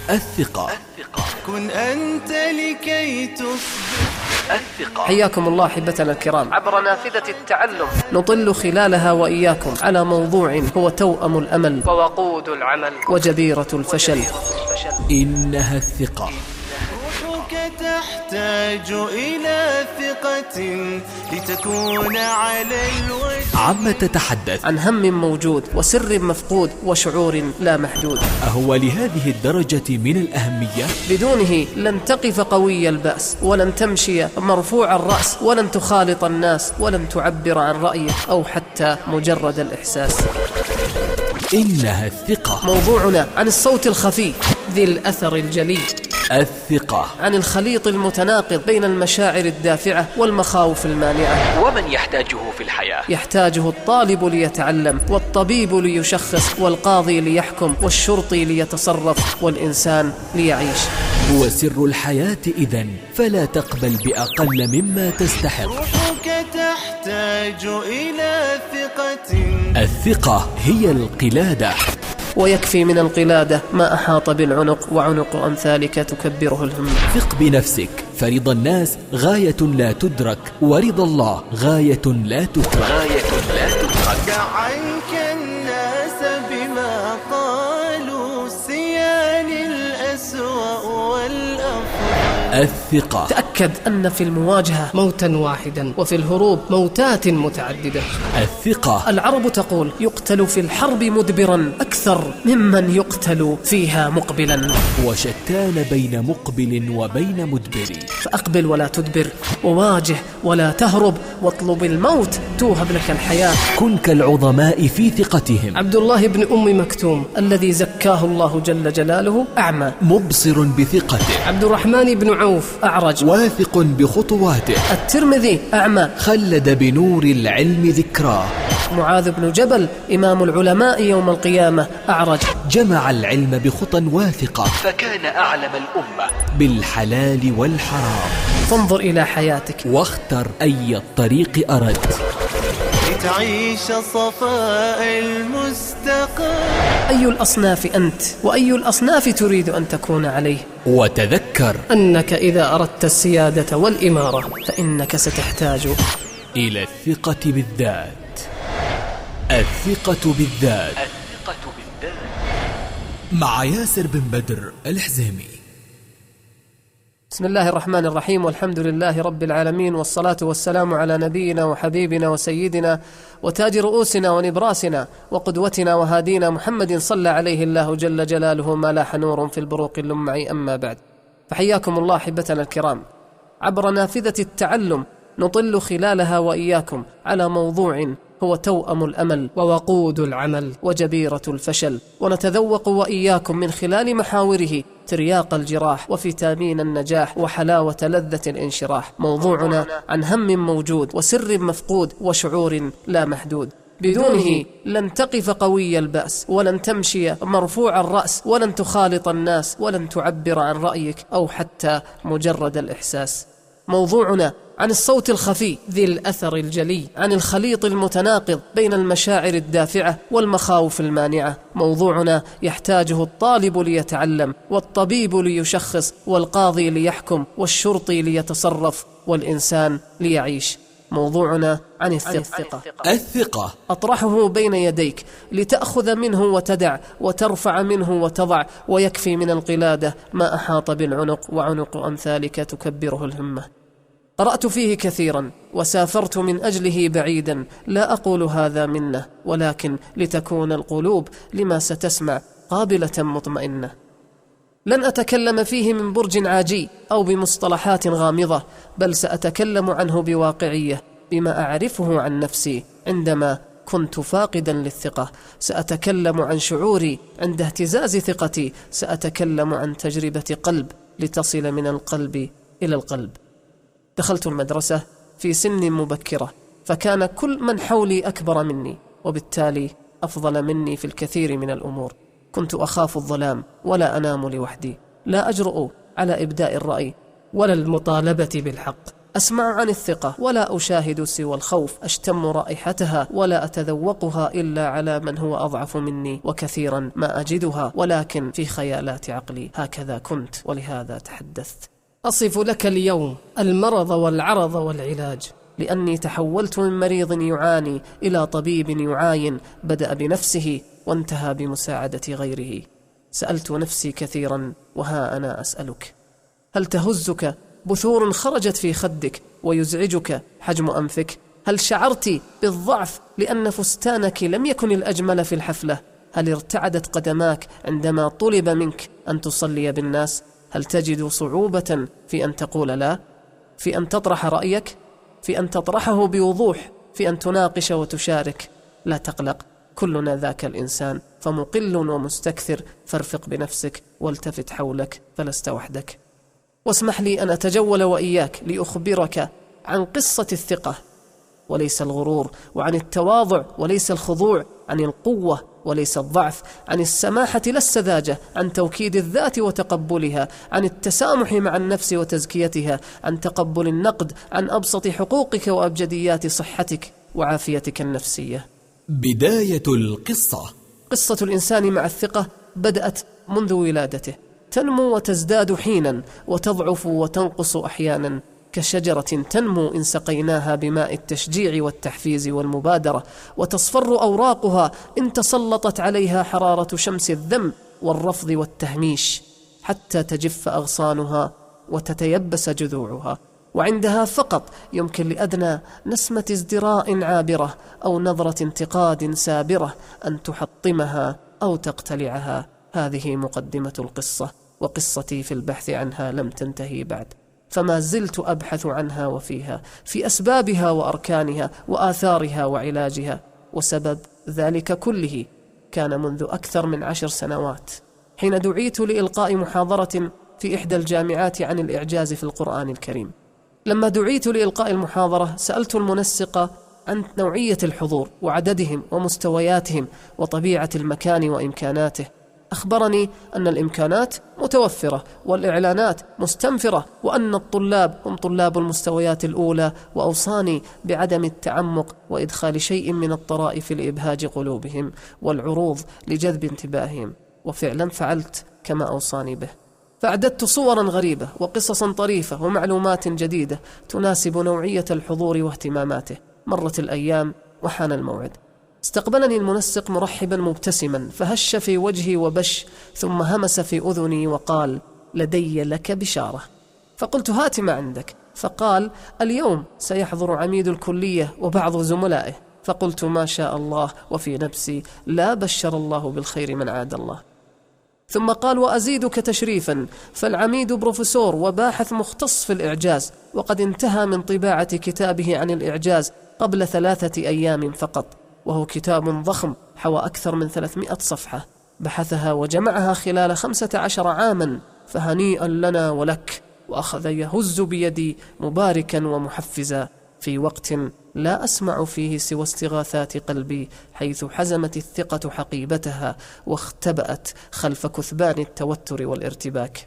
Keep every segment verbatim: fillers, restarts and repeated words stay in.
الثقة. الثقة. كن أنت لكي تصبح الثقة. حياكم الله أحبتنا الكرام عبر نافذة التعلم، نطل خلالها وإياكم على موضوع هو توأم الأمل ووقود العمل وجبيرة الفشل. إنها الثقة. روحك تحتاج إلى ثقة لتكون على الوجه. عما تتحدث عن هم موجود وسر مفقود وشعور لا محدود. أهو لهذه الدرجة من الأهمية؟ بدونه لن تقف قوي البأس، ولن تمشي مرفوع الرأس، ولن تخالط الناس، ولن تعبر عن رأيك أو حتى مجرد الإحساس. إنها الثقة. موضوعنا عن الصوت الخفي ذي الأثر الجلي. الثقة. عن الخليط المتناقض بين المشاعر الدافعة والمخاوف المانعة. ومن يحتاجه في الحياة؟ يحتاجه الطالب ليتعلم، والطبيب ليشخص، والقاضي ليحكم، والشرطي ليتصرف، والإنسان ليعيش. هو سر الحياة إذن، فلا تقبل بأقل مما تستحق. روحك تحتاج إلى ثقة. الثقة هي القلادة، ويكفي من القلادة ما أحاط بالعنق، وعنق أمثالك تكبره الهم. ثق بنفسك، فرضا الناس غاية لا تدرك، ورضا الله غاية لا تترك. غاية لا تترك. دع عنك الناس بما قالوا، سيان الأسوأ والأفضل. الثقة. تأكد أن في المواجهة موتا واحدا، وفي الهروب موتات متعددة. الثقة. العرب تقول: يقتل في الحرب مدبرا أكثر ممن يقتل فيها مقبلا. وشتان بين مقبل وبين مدبر. فأقبل ولا تدبر، وواجه ولا تهرب، واطلب الموت توهب لك الحياة. كن كالعظماء في ثقتهم. عبد الله بن أم مكتوم الذي زكاه الله جل جلاله أعمى مبصر بثقته. عبد الرحمن بن عوف أعرج واثق بخطواته. الترمذي أعمى خلد بنور العلم ذكراه. معاذ بن جبل إمام العلماء يوم القيامة أعرج جمع العلم بخطى واثقة، فكان أعلم الأمة بالحلال والحرام. فانظر إلى حياتك واختر أي الطريق أردت لتعيش صفاء المستقام. أي الأصناف أنت، وأي الأصناف تريد أن تكون عليه؟ وتذكر أنك إذا أردت السيادة والإمارة فإنك ستحتاج إلى الثقة بالذات. الثقة بالذات. الثقة بالذات. مع ياسر بن بدر الحزيمي. بسم الله الرحمن الرحيم، والحمد لله رب العالمين، والصلاة والسلام على نبينا وحبيبنا وسيدنا وتاج رؤوسنا ونبراسنا وقدوتنا وهادينا محمد، صلى عليه الله جل جلاله ما لاح نور في البروق اللمع. أما بعد، فحياكم الله أحبتنا الكرام عبر نافذة التعلم، نطل خلالها وإياكم على موضوع هو توأم الأمل ووقود العمل وجبيرة الفشل، ونتذوق وإياكم من خلال محاوره ترياق الجراح وفيتامين النجاح وحلاوة لذة الانشراح. موضوعنا عن هم موجود وسر مفقود وشعور لا محدود. بدونه لن تقف قوي البأس، ولن تمشي مرفوع الرأس، ولن تخالط الناس، ولن تعبر عن رأيك أو حتى مجرد الإحساس. موضوعنا عن الصوت الخفي ذي الأثر الجلي، عن الخليط المتناقض بين المشاعر الدافعة والمخاوف المانعة. موضوعنا يحتاجه الطالب ليتعلم، والطبيب ليشخص، والقاضي ليحكم، والشرطي ليتصرف، والإنسان ليعيش. موضوعنا عن الثقة. الثقة. أطرحه بين يديك لتأخذ منه وتدع، وترفع منه وتضع، ويكفي من القلادة ما أحاط بالعنق، وعنق أمثالك تكبره الهمة. قرأت فيه كثيرا وسافرت من أجله بعيدا، لا أقول هذا منه، ولكن لتكون القلوب لما ستسمع قابلة مطمئنة. لن أتكلم فيه من برج عاجي أو بمصطلحات غامضة، بل سأتكلم عنه بواقعية، بما أعرفه عن نفسي عندما كنت فاقدا للثقة. سأتكلم عن شعوري عند اهتزاز ثقتي، سأتكلم عن تجربة قلب لتصل من القلب إلى القلب. دخلت المدرسة في سن مبكرة، فكان كل من حولي أكبر مني، وبالتالي أفضل مني في الكثير من الأمور. كنت أخاف الظلام ولا أنام لوحدي، لا أجرؤ على إبداء الرأي ولا المطالبة بالحق. أسمع عن الثقة ولا أشاهد سوى الخوف، أشتم رائحتها ولا أتذوقها إلا على من هو أضعف مني، وكثيرا ما أجدها ولكن في خيالات عقلي. هكذا كنت ولهذا تحدثت. أصف لك اليوم المرض والعرض والعلاج، لأني تحولت من مريض يعاني إلى طبيب يعاين، بدأ بنفسه وانتهى بمساعدة غيره. سألت نفسي كثيرا وها أنا أسألك: هل تهزك بثور خرجت في خدك ويزعجك حجم أنفك؟ هل شعرت بالضعف لأن فستانك لم يكن الأجمل في الحفلة؟ هل ارتعدت قدماك عندما طلب منك أن تصلي بالناس؟ هل تجد صعوبة في أن تقول لا؟ في أن تطرح رأيك؟ في أن تطرحه بوضوح؟ في أن تناقش وتشارك؟ لا تقلق، كلنا ذاك الإنسان، فمقل ومستكثر، فارفق بنفسك والتفت حولك فلست وحدك. واسمح لي أن أتجول وإياك لأخبرك عن قصة الثقة وليس الغرور، وعن التواضع وليس الخضوع، عن القوة وليس الضعف، عن السماحة لا السذاجة، عن توكيد الذات وتقبلها، عن التسامح مع النفس وتزكيتها، عن تقبل النقد، عن أبسط حقوقك وأبجديات صحتك وعافيتك النفسية. بداية القصة. قصة الإنسان مع الثقة بدأت منذ ولادته، تنمو وتزداد حينا، وتضعف وتنقص أحيانا، كشجرة تنمو إن سقيناها بماء التشجيع والتحفيز والمبادرة، وتصفر أوراقها إن تسلطت عليها حرارة شمس الذم والرفض والتهميش، حتى تجف أغصانها وتتيبس جذوعها، وعندها فقط يمكن لأدنى نسمة ازدراء عابرة أو نظرة انتقاد سابرة أن تحطمها أو تقتلعها. هذه مقدمة القصة، وقصتي في البحث عنها لم تنتهي بعد، فما زلت أبحث عنها وفيها، في أسبابها وأركانها وآثارها وعلاجها. وسبب ذلك كله كان منذ أكثر من عشر سنوات، حين دعيت لإلقاء محاضرة في إحدى الجامعات عن الإعجاز في القرآن الكريم. لما دعيت لإلقاء المحاضرة سألت المنسق عن نوعية الحضور وعددهم ومستوياتهم وطبيعة المكان وإمكاناته. أخبرني أن الإمكانات متوفرة والإعلانات مستنفرة، وأن الطلاب هم طلاب المستويات الأولى، وأوصاني بعدم التعمق وإدخال شيء من الطرائف لإبهاج قلوبهم والعروض لجذب انتباههم. وفعلا فعلت كما أوصاني به، فأعددت صورا غريبة وقصصا طريفة ومعلومات جديدة تناسب نوعية الحضور واهتماماته. مرت الأيام وحان الموعد. استقبلني المنسق مرحبا مبتسما، فهش في وجهي وبش، ثم همس في أذني وقال: لدي لك بشارة. فقلت: هات ما عندك. فقال: اليوم سيحضر عميد الكلية وبعض زملائه. فقلت: ما شاء الله، وفي نفسي: لا بشر الله بالخير من عاد الله. ثم قال: وأزيدك تشريفا، فالعميد بروفيسور وباحث مختص في الإعجاز، وقد انتهى من طباعة كتابه عن الإعجاز قبل ثلاثة أيام فقط، وهو كتاب ضخم حوى أكثر من ثلاثمائة صفحة، بحثها وجمعها خلال خمسة عشر عاما، فهنيئا لنا ولك. وأخذ يهز بيدي مباركا ومحفزا في وقت لا أسمع فيه سوى استغاثات قلبي، حيث حزمت الثقة حقيبتها واختبأت خلف كثبان التوتر والارتباك.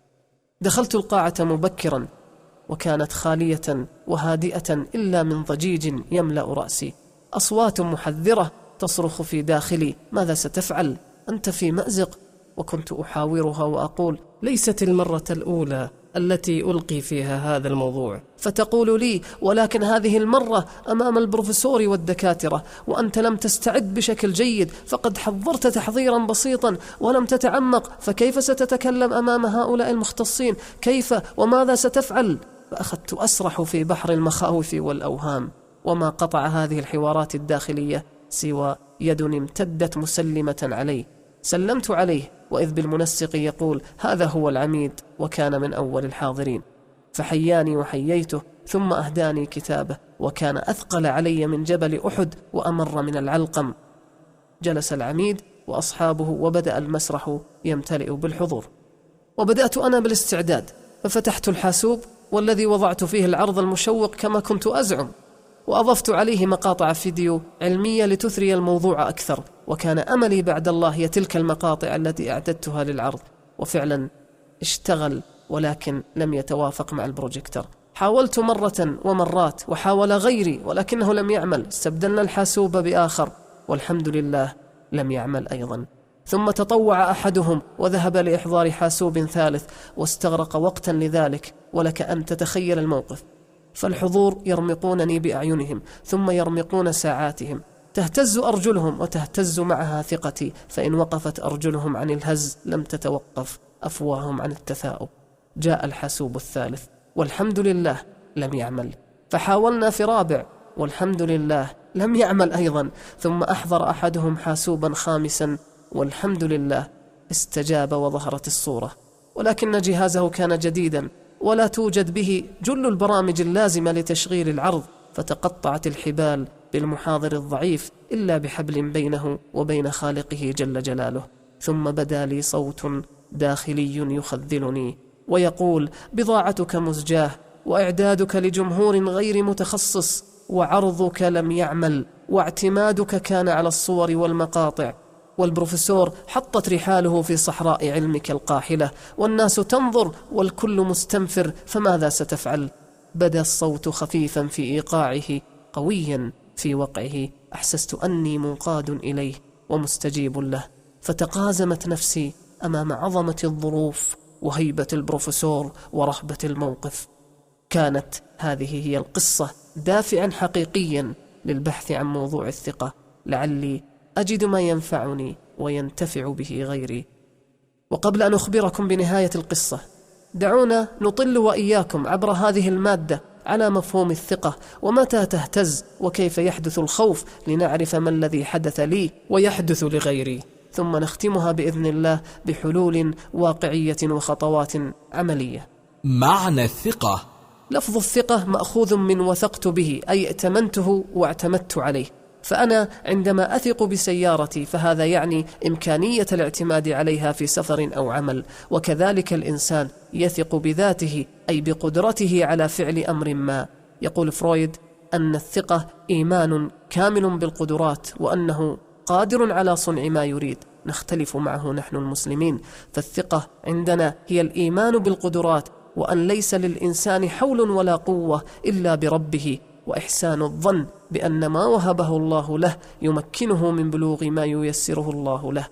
دخلت القاعة مبكرا، وكانت خالية وهادئة إلا من ضجيج يملأ رأسي، أصوات محذرة تصرخ في داخلي: ماذا ستفعل؟ أنت في مأزق. وكنت أحاورها وأقول: ليست المرة الأولى التي ألقي فيها هذا الموضوع. فتقول لي: ولكن هذه المرة أمام البروفيسور والدكاترة، وأنت لم تستعد بشكل جيد، فقد حضرت تحضيرا بسيطا ولم تتعمق، فكيف ستتكلم أمام هؤلاء المختصين؟ كيف وماذا ستفعل؟ فأخذت أسرح في بحر المخاوف والأوهام، وما قطع هذه الحوارات الداخلية سوى يد امتدت مسلمة علي. سلمت عليه، وإذ بالمنسق يقول: هذا هو العميد، وكان من أول الحاضرين. فحياني وحييته، ثم أهداني كتابه، وكان أثقل علي من جبل أحد وأمر من العلقم. جلس العميد وأصحابه، وبدأ المسرح يمتلئ بالحضور، وبدأت أنا بالاستعداد. ففتحت الحاسوب والذي وضعت فيه العرض المشوق كما كنت أزعم، وأضفت عليه مقاطع فيديو علمية لتثري الموضوع أكثر، وكان أملي بعد الله هي تلك المقاطع التي أعددتها للعرض. وفعلا اشتغل، ولكن لم يتوافق مع البروجيكتر، حاولت مرة ومرات وحاول غيري ولكنه لم يعمل، استبدلنا الحاسوب بآخر والحمد لله لم يعمل أيضا. ثم تطوع أحدهم وذهب لإحضار حاسوب ثالث واستغرق وقتا لذلك، ولك أن تتخيل الموقف. فالحضور يرمقونني بأعينهم ثم يرمقون ساعاتهم، تهتز أرجلهم وتهتز معها ثقتي، فإن وقفت أرجلهم عن الهز لم تتوقف أفواههم عن التثاؤب. جاء الحاسوب الثالث والحمد لله لم يعمل، فحاولنا في رابع والحمد لله لم يعمل أيضا، ثم أحضر أحدهم حاسوبا خامسا والحمد لله استجاب وظهرت الصورة، ولكن جهازه كان جديدا ولا توجد به جل البرامج اللازمة لتشغيل العرض، فتقطعت الحبال بالمحاضر الضعيف إلا بحبل بينه وبين خالقه جل جلاله. ثم بدا لي صوت داخلي يخذلني ويقول: بضاعتك مزجاة، وإعدادك لجمهور غير متخصص، وعرضك لم يعمل، واعتمادك كان على الصور والمقاطع، والبروفيسور حطت رحاله في صحراء علمك القاحلة، والناس تنظر والكل مستنفر، فماذا ستفعل؟ بدا الصوت خفيفا في إيقاعه قويا في وقعه، أحسست أني منقاد إليه ومستجيب له، فتقازمت نفسي أمام عظمة الظروف وهيبة البروفيسور ورهبة الموقف. كانت هذه هي القصة دافعا حقيقيا للبحث عن موضوع الثقة، لعلي أجد ما ينفعني وينتفع به غيري. وقبل أن أخبركم بنهاية القصة، دعونا نطل وإياكم عبر هذه المادة على مفهوم الثقة ومتى تهتز وكيف يحدث الخوف، لنعرف ما الذي حدث لي ويحدث لغيري، ثم نختمها بإذن الله بحلول واقعية وخطوات عملية. معنى الثقة: لفظ الثقة مأخوذ من وثقت به، أي ائتمنته واعتمدت عليه. فأنا عندما أثق بسيارتي فهذا يعني إمكانية الاعتماد عليها في سفر أو عمل، وكذلك الإنسان يثق بذاته أي بقدرته على فعل أمر ما. يقول فرويد أن الثقة إيمان كامل بالقدرات، وأنه قادر على صنع ما يريد. نختلف معه نحن المسلمين، فالثقة عندنا هي الإيمان بالقدرات، وأن ليس للإنسان حول ولا قوة إلا بربه، وإحسان الظن بأن ما وهبه الله له يمكنه من بلوغ ما ييسره الله له.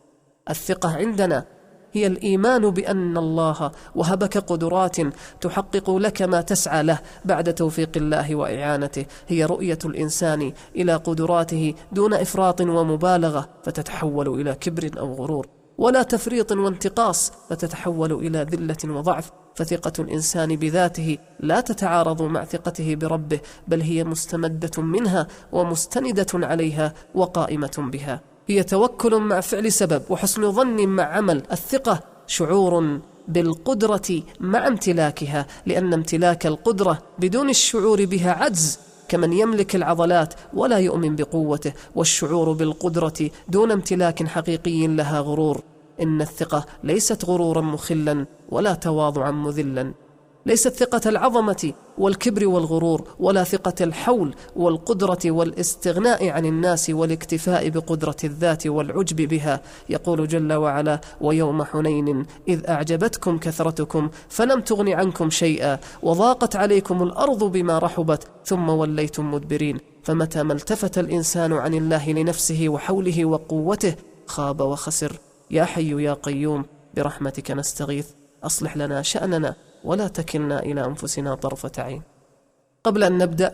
الثقة عندنا هي الإيمان بأن الله وهبك قدرات تحقق لك ما تسعى له بعد توفيق الله وإعانته. هي رؤية الإنسان إلى قدراته دون إفراط ومبالغة فتتحول إلى كبر أو غرور، ولا تفريط وانتقاص فتتحول إلى ذلة وضعف. فثقة الإنسان بذاته لا تتعارض مع ثقته بربه، بل هي مستمدة منها ومستندة عليها وقائمة بها. هي توكل مع فعل سبب وحسن ظن مع عمل. الثقة شعور بالقدرة مع امتلاكها، لأن امتلاك القدرة بدون الشعور بها عجز، كمن يملك العضلات ولا يؤمن بقوته، والشعور بالقدرة دون امتلاك حقيقي لها غرور. إن الثقة ليست غرورا مخلا ولا تواضعا مذلا، ليست ثقة العظمة والكبر والغرور، ولا ثقة الحول والقدرة والاستغناء عن الناس والاكتفاء بقدرة الذات والعجب بها. يقول جل وعلا: ويوم حنين إذ أعجبتكم كثرتكم فلم تغن عنكم شيئا وضاقت عليكم الأرض بما رحبت ثم وليتم مدبرين. فمتى ما التفت الإنسان عن الله لنفسه وحوله وقوته خاب وخسر. يا حي يا قيوم برحمتك نستغيث، أصلح لنا شأننا ولا تكلنا إلى أنفسنا طرفة عين. قبل أن نبدأ،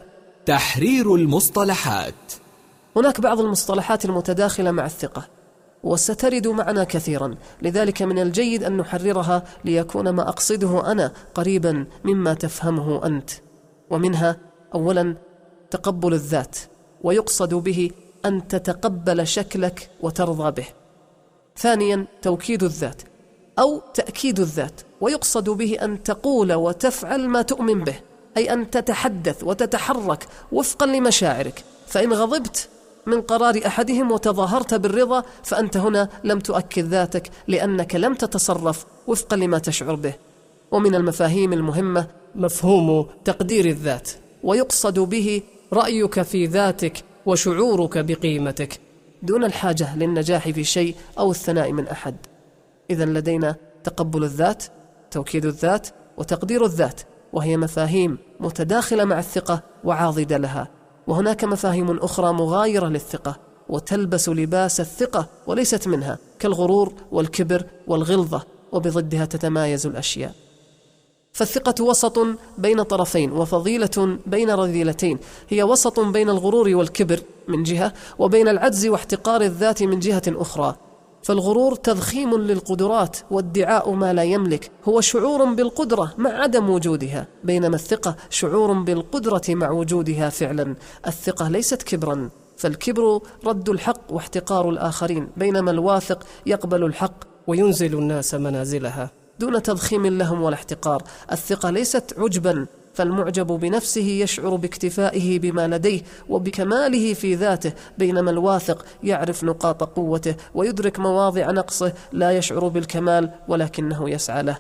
تحرير المصطلحات. هناك بعض المصطلحات المتداخلة مع الثقة وسترد معنا كثيرا، لذلك من الجيد أن نحررها ليكون ما أقصده أنا قريبا مما تفهمه أنت. ومنها أولا تقبل الذات، ويقصد به أن تتقبل شكلك وترضى به. ثانيا توكيد الذات أو تأكيد الذات، ويقصد به أن تقول وتفعل ما تؤمن به، أي أن تتحدث وتتحرك وفقا لمشاعرك. فإن غضبت من قرار أحدهم وتظاهرت بالرضا فأنت هنا لم تؤكد ذاتك، لأنك لم تتصرف وفقا لما تشعر به. ومن المفاهيم المهمة مفهوم تقدير الذات، ويقصد به رأيك في ذاتك وشعورك بقيمتك دون الحاجة للنجاح في شيء أو الثناء من أحد. إذن لدينا تقبل الذات، توكيد الذات، وتقدير الذات. وهي مفاهيم متداخلة مع الثقة وعاضدة لها. وهناك مفاهيم أخرى مغايرة للثقة وتلبس لباس الثقة وليست منها، كالغرور والكبر والغلظة، وبضدها تتمايز الأشياء. فالثقة وسط بين طرفين وفضيلة بين رذيلتين، هي وسط بين الغرور والكبر من جهة، وبين العجز واحتقار الذات من جهة أخرى. فالغرور تضخيم للقدرات وادعاء ما لا يملك، هو شعور بالقدرة مع عدم وجودها، بينما الثقة شعور بالقدرة مع وجودها فعلا. الثقة ليست كبرا، فالكبر رد الحق واحتقار الآخرين، بينما الواثق يقبل الحق وينزل الناس منازلها دون تضخيم لهم ولا احتقار. الثقة ليست عجبا، فالمعجب بنفسه يشعر باكتفائه بما لديه وبكماله في ذاته، بينما الواثق يعرف نقاط قوته ويدرك مواضع نقصه، لا يشعر بالكمال ولكنه يسعى له.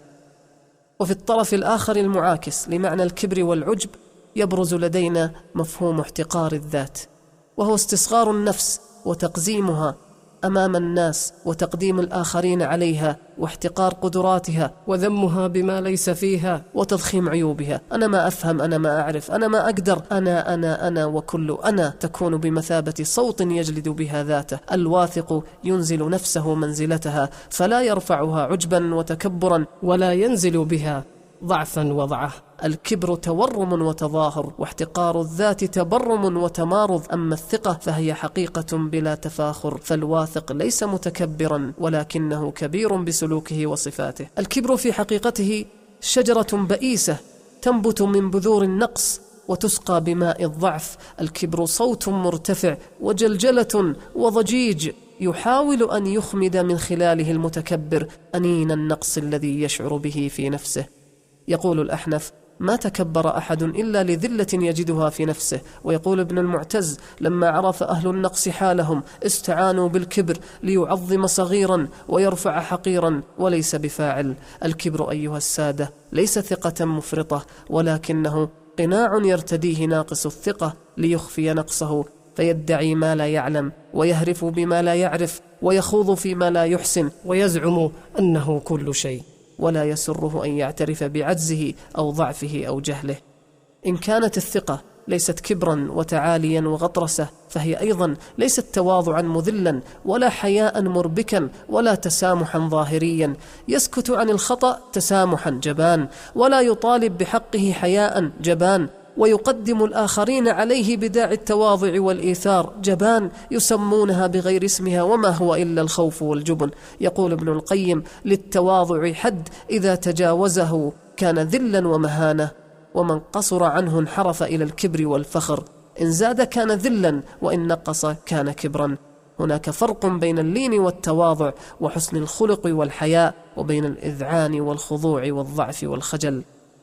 وفي الطرف الآخر المعاكس لمعنى الكبر والعجب يبرز لدينا مفهوم احتقار الذات، وهو استصغار النفس وتقزيمها أمام الناس وتقديم الآخرين عليها واحتقار قدراتها وذمها بما ليس فيها وتضخيم عيوبها. أنا ما أفهم، أنا ما أعرف، أنا ما أقدر، أنا أنا أنا وكل أنا تكون بمثابة صوت يجلد بها ذاته. الواثق ينزل نفسه منزلتها، فلا يرفعها عجبا وتكبرا ولا ينزل بها ضعفا وضعه. الكبر تورم وتظاهر، واحتقار الذات تبرم وتمارض. أما الثقة فهي حقيقة بلا تفاخر، فالواثق ليس متكبرا ولكنه كبير بسلوكه وصفاته. الكبر في حقيقته شجرة بئيسة تنبت من بذور النقص وتسقى بماء الضعف. الكبر صوت مرتفع وجلجلة وضجيج يحاول أن يخمد من خلاله المتكبر أنين النقص الذي يشعر به في نفسه. يقول الأحنف: ما تكبر أحد إلا لذلة يجدها في نفسه. ويقول ابن المعتز: لما عرف أهل النقص حالهم استعانوا بالكبر ليعظم صغيرا ويرفع حقيرا وليس بفاعل. الكبر أيها السادة ليس ثقة مفرطة، ولكنه قناع يرتديه ناقص الثقة ليخفي نقصه، فيدعي ما لا يعلم ويهرف بما لا يعرف ويخوض فيما لا يحسن ويزعم أنه كل شيء، ولا يسره أن يعترف بعجزه أو ضعفه أو جهله. إن كانت الثقة ليست كبرا وتعاليا وغطرسة، فهي أيضا ليست تواضعا مذلا ولا حياء مربكا ولا تسامحا ظاهريا. يسكت عن الخطأ تسامحا جبان، ولا يطالب بحقه حياء جبان، ويقدم الآخرين عليه بداعي التواضع والإيثار جبان، يسمونها بغير اسمها وما هو إلا الخوف والجبن. يقول ابن القيم: للتواضع حد، إذا تجاوزه كان ذلا ومهانة، ومن قصر عنه انحرف إلى الكبر والفخر. إن زاد كان ذلا، وإن نقص كان كبرا. هناك فرق بين اللين والتواضع وحسن الخلق والحياء، وبين الإذعان والخضوع والضعف والخجل.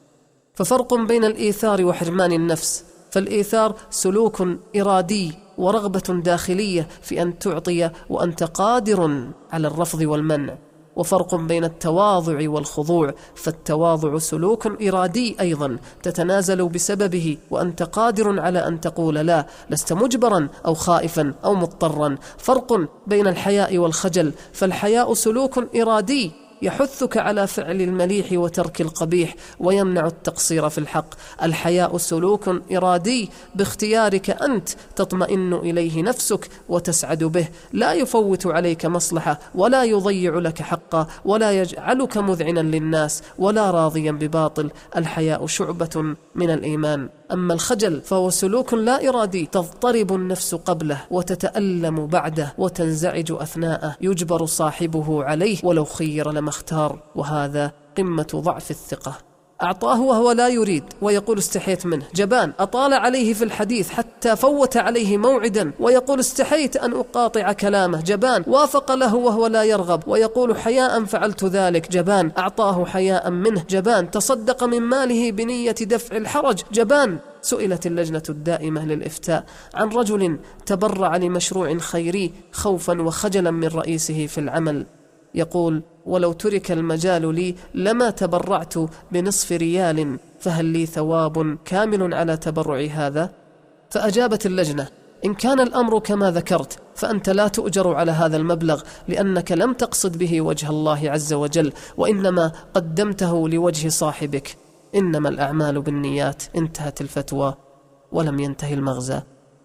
ففرق بين الإيثار وحرمان النفس، فالإيثار سلوك إرادي ورغبة داخلية في أن تعطي وأنت قادر على الرفض والمنع. وفرق بين التواضع والخضوع، فالتواضع سلوك إرادي أيضا تتنازل بسببه وأنت قادر على أن تقول لا، لست مجبرا أو خائفا أو مضطرا. فرق بين الحياء والخجل، فالحياء سلوك إرادي يحثك على فعل المليح وترك القبيح ويمنع التقصير في الحق. الحياء سلوك إرادي باختيارك أنت تطمئن إليه نفسك وتسعد به، لا يفوت عليك مصلحة ولا يضيع لك حقا ولا يجعلك مذعنا للناس ولا راضيا بباطل. الحياء شعبة من الإيمان. أما الخجل فهو سلوك لا إرادي، تضطرب النفس قبله وتتألم بعده وتنزعج أثناءه، يجبر صاحبه عليه ولو خير لما اختار، وهذا قمة ضعف الثقة. أعطاه وهو لا يريد ويقول استحيت منه جبان، أطال عليه في الحديث حتى فوت عليه موعدا ويقول استحيت أن أقاطع كلامه جبان، وافق له وهو لا يرغب ويقول حياء فعلت ذلك جبان، أعطاه حياء منه جبان، تصدق من ماله بنية دفع الحرج جبان. سئلت اللجنة الدائمة للإفتاء عن رجل تبرع لمشروع خيري خوفا وخجلا من رئيسه في العمل، يقول: ولو ترك المجال لي لما تبرعت بنصف ريال، فهل لي ثواب كامل على تبرع هذا؟ فأجابت اللجنة: إن كان الأمر كما ذكرت فأنت لا تؤجر على هذا المبلغ، لأنك لم تقصد به وجه الله عز وجل، وإنما قدمته لوجه صاحبك. إنما الأعمال بالنيات. انتهت الفتوى ولم ينتهي المغزى.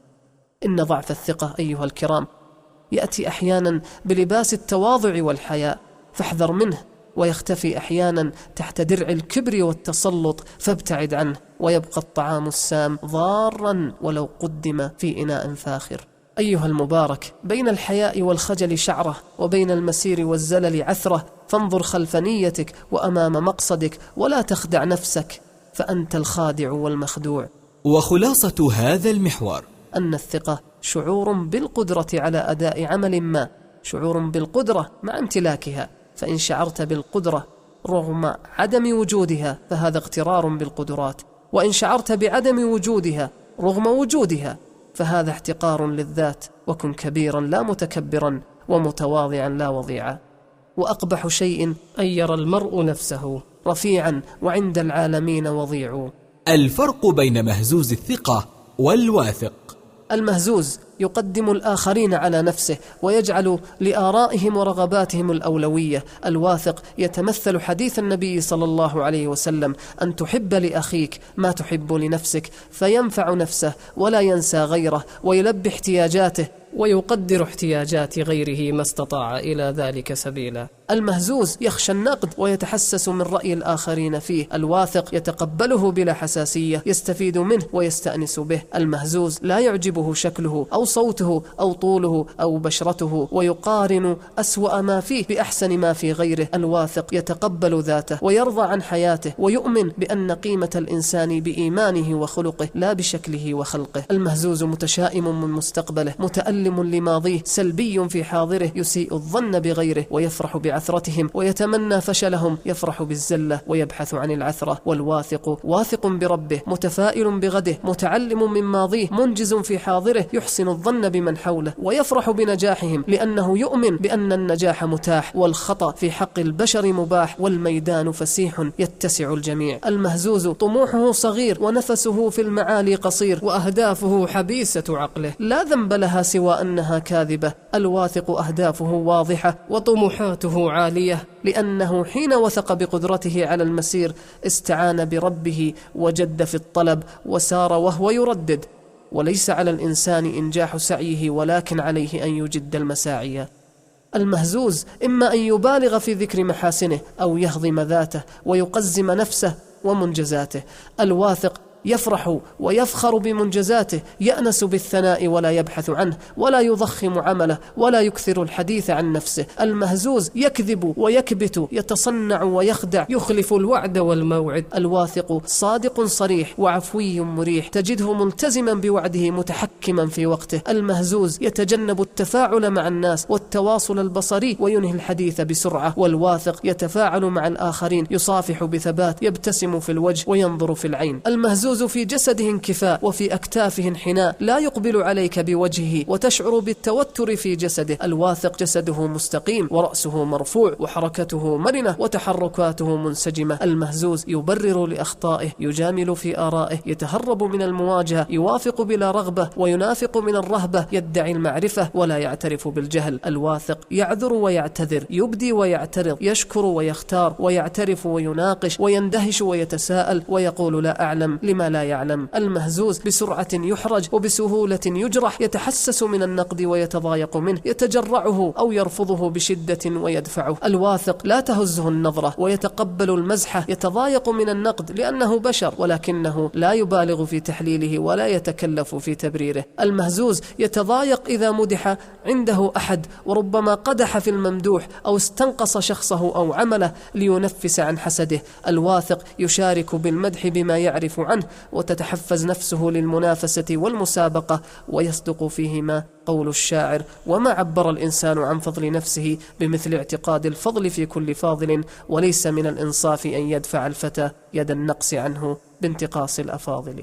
إن ضعف الثقة أيها الكرام يأتي أحيانا بلباس التواضع والحياء، فاحذر منه، ويختفي أحيانا تحت درع الكبر والتسلط، فابتعد عنه، ويبقى الطعام السام ضارا ولو قدم في إناء فاخر. أيها المبارك، بين الحياء والخجل شعرة، وبين المسير والزلل عثرة، فانظر خلف نيتك وأمام مقصدك، ولا تخدع نفسك، فأنت الخادع والمخدوع. وخلاصة هذا المحور أن الثقة شعور بالقدرة على أداء عمل ما، شعور بالقدرة مع امتلاكها، فإن شعرت بالقدرة رغم عدم وجودها فهذا اغترار بالقدرات، وإن شعرت بعدم وجودها رغم وجودها فهذا احتقار للذات. وكن كبيرا لا متكبرا، ومتواضعا لا وضيعا. وأقبح شيء أن يرى المرء نفسه رفيعا وعند العالمين وضيع. الفرق بين مهزوز الثقة والواثق. المهزوز يقدم الآخرين على نفسه ويجعل لآرائهم ورغباتهم الأولوية. الواثق يتمثل حديث النبي صلى الله عليه وسلم: أن تحب لأخيك ما تحب لنفسك، فينفع نفسه ولا ينسى غيره، ويلبي احتياجاته ويقدر احتياجات غيره ما استطاع إلى ذلك سبيلا. المهزوز يخشى النقد ويتحسس من رأي الآخرين فيه. الواثق يتقبله بلا حساسية، يستفيد منه ويستأنس به. المهزوز لا يعجبه شكله أو صوته أو طوله أو بشرته، ويقارن أسوأ ما فيه بأحسن ما في غيره. الواثق يتقبل ذاته ويرضى عن حياته، ويؤمن بأن قيمة الإنسان بإيمانه وخلقه لا بشكله وخلقه. المهزوز متشائم من مستقبله، متألم لماضيه، سلبي في حاضره، يسيء الظن بغيره ويفرح بعثرتهم، ويتمنى فشلهم، يفرح بالزلة ويبحث عن العثرة. والواثق واثق بربه، متفائل بغده، متعلم من ماضيه، منجز في حاضره، يحسن الظن بمن حوله ويفرح بنجاحهم، لأنه يؤمن بأن النجاح متاح، والخطأ في حق البشر مباح، والميدان فسيح يتسع الجميع. المهزوز طموحه صغير، ونفسه في المعالي قصير، وأهدافه حبيسة عقله لا ذنب لها سوى أنها كاذبة. الواثق أهدافه واضحة وطموحاته عالية، لأنه حين وثق بقدرته على المسير استعان بربه وجد في الطلب وسار وهو يردد. وليس على الإنسان إنجاح سعيه، ولكن عليه أن يجد المساعي. المهزوز إما أن يبالغ في ذكر محاسنه، أو يهضم ذاته ويقزم نفسه ومنجزاته. الواثق يفرح ويفخر بمنجزاته، يأنس بالثناء ولا يبحث عنه، ولا يضخم عمله، ولا يكثر الحديث عن نفسه. المهزوز يكذب ويكبت، يتصنع ويخدع، يخلف الوعد والموعد. الواثق صادق صريح وعفوي مريح، تجده ملتزما بوعده متحكما في وقته. المهزوز يتجنب التفاعل مع الناس والتواصل البصري، وينهي الحديث بسرعة. والواثق يتفاعل مع الآخرين، يصافح بثبات، يبتسم في الوجه وينظر في العين. المهزوز في جسده انكفاء، وفي أكتافه انحناء، لا يقبل عليك بوجهه، وتشعر بالتوتر في جسده. الواثق جسده مستقيم، ورأسه مرفوع، وحركته مرنة، وتحركاته منسجمة. المهزوز يبرر لأخطائه، يجامل في آرائه، يتهرب من المواجهة، يوافق بلا رغبة، وينافق من الرهبة، يدعي المعرفة ولا يعترف بالجهل. الواثق يعذر ويعتذر، يبدي ويعترض، يشكر ويختار، ويعترف ويناقش، ويندهش ويتساءل، ويقول لا أعلم لما لا يعلم. المهزوز بسرعة يحرج، وبسهولة يجرح، يتحسس من النقد ويتضايق منه، يتجرعه أو يرفضه بشدة ويدفعه. الواثق لا تهزه النظرة، ويتقبل المزحة، يتضايق من النقد لأنه بشر، ولكنه لا يبالغ في تحليله ولا يتكلف في تبريره. المهزوز يتضايق إذا مدح عنده أحد، وربما قدح في الممدوح أو استنقص شخصه أو عمله لينفس عن حسده. الواثق يشارك بالمدح بما يعرف عنه، وتتحفز نفسه للمنافسة والمسابقة، ويصدق فيهما قول الشاعر: وما عبر الإنسان عن فضل نفسه بمثل اعتقاد الفضل في كل فاضل، وليس من الإنصاف أن يدفع الفتى يد النقص عنه بانتقاص الأفاضل.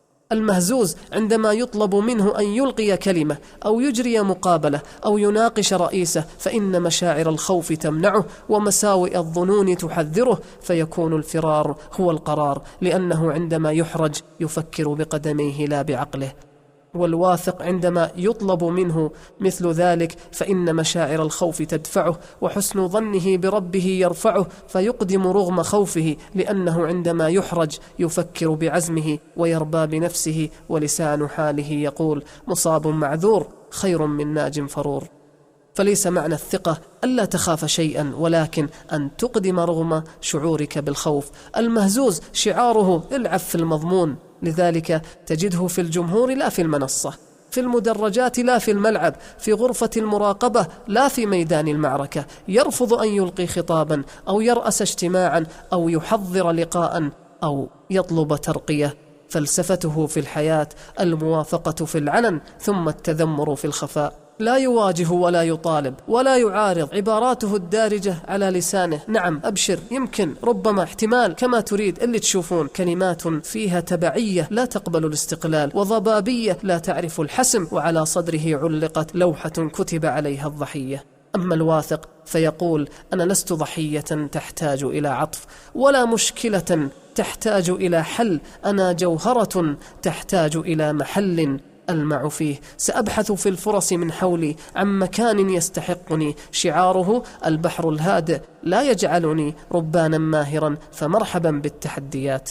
المهزوز عندما يطلب منه أن يلقي كلمة أو يجري مقابلة أو يناقش رئيسه، فإن مشاعر الخوف تمنعه، ومساوئ الظنون تحذره، فيكون الفرار هو القرار، لأنه عندما يحرج يفكر بقدميه لا بعقله. والواثق عندما يطلب منه مثل ذلك فإن مشاعر الخوف تدفعه، وحسن ظنه بربه يرفعه فيقدم رغم خوفه، لأنه عندما يحرج يفكر بعزمه ويربى بنفسه، ولسان حاله يقول: مصاب معذور خير من ناج فرور. فليس معنى الثقة ألا تخاف شيئا، ولكن أن تقدم رغم شعورك بالخوف. المهزوز شعاره العب في المضمون، لذلك تجده في الجمهور لا في المنصة، في المدرجات لا في الملعب، في غرفة المراقبة لا في ميدان المعركة، يرفض أن يلقي خطابا أو يرأس اجتماعا أو يحضر لقاء أو يطلب ترقية. فلسفته في الحياة الموافقة في العلن ثم التذمر في الخفاء. لا يواجه ولا يطالب ولا يعارض، عباراته الدارجة على لسانه: نعم، أبشر، يمكن، ربما، احتمال، كما تريد، اللي تشوفون. كلمات فيها تبعية لا تقبل الاستقلال، وضبابية لا تعرف الحسم، وعلى صدره علقت لوحة كتب عليها الضحية. أما الواثق فيقول: أنا لست ضحية تحتاج إلى عطف، ولا مشكلة تحتاج إلى حل، أنا جوهرة تحتاج إلى محل ألمع فيه، سأبحث في الفرص من حولي عن مكان يستحقني. شعاره: البحر الهادئ لا يجعلني ربانا ماهرا، فمرحبا بالتحديات.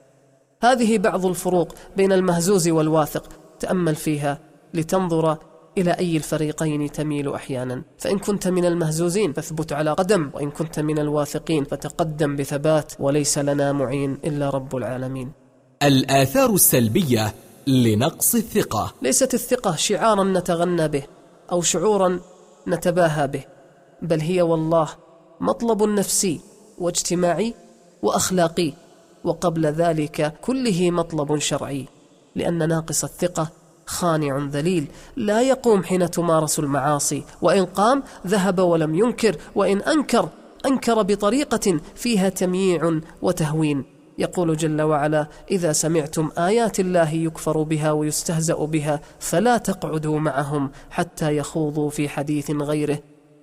هذه بعض الفروق بين المهزوز والواثق، تأمل فيها لتنظر إلى أي الفريقين تميل أحيانا. فإن كنت من المهزوزين فاثبت على قدم، وإن كنت من الواثقين فتقدم بثبات، وليس لنا معين إلا رب العالمين. الآثار السلبية لنقص الثقة. ليست الثقة شعارا نتغنى به أو شعورا نتباهى به، بل هي والله مطلب نفسي واجتماعي وأخلاقي، وقبل ذلك كله مطلب شرعي. لأن ناقص الثقة خانع ذليل لا يقوم حين تمارس المعاصي، وإن قام ذهب ولم ينكر، وإن أنكر أنكر بطريقة فيها تمييع وتهوين. يقول جل وعلا: إذا سمعتم آيات الله يكفر بها ويستهزأ بها فلا تقعدوا معهم حتى يخوضوا في حديث غيره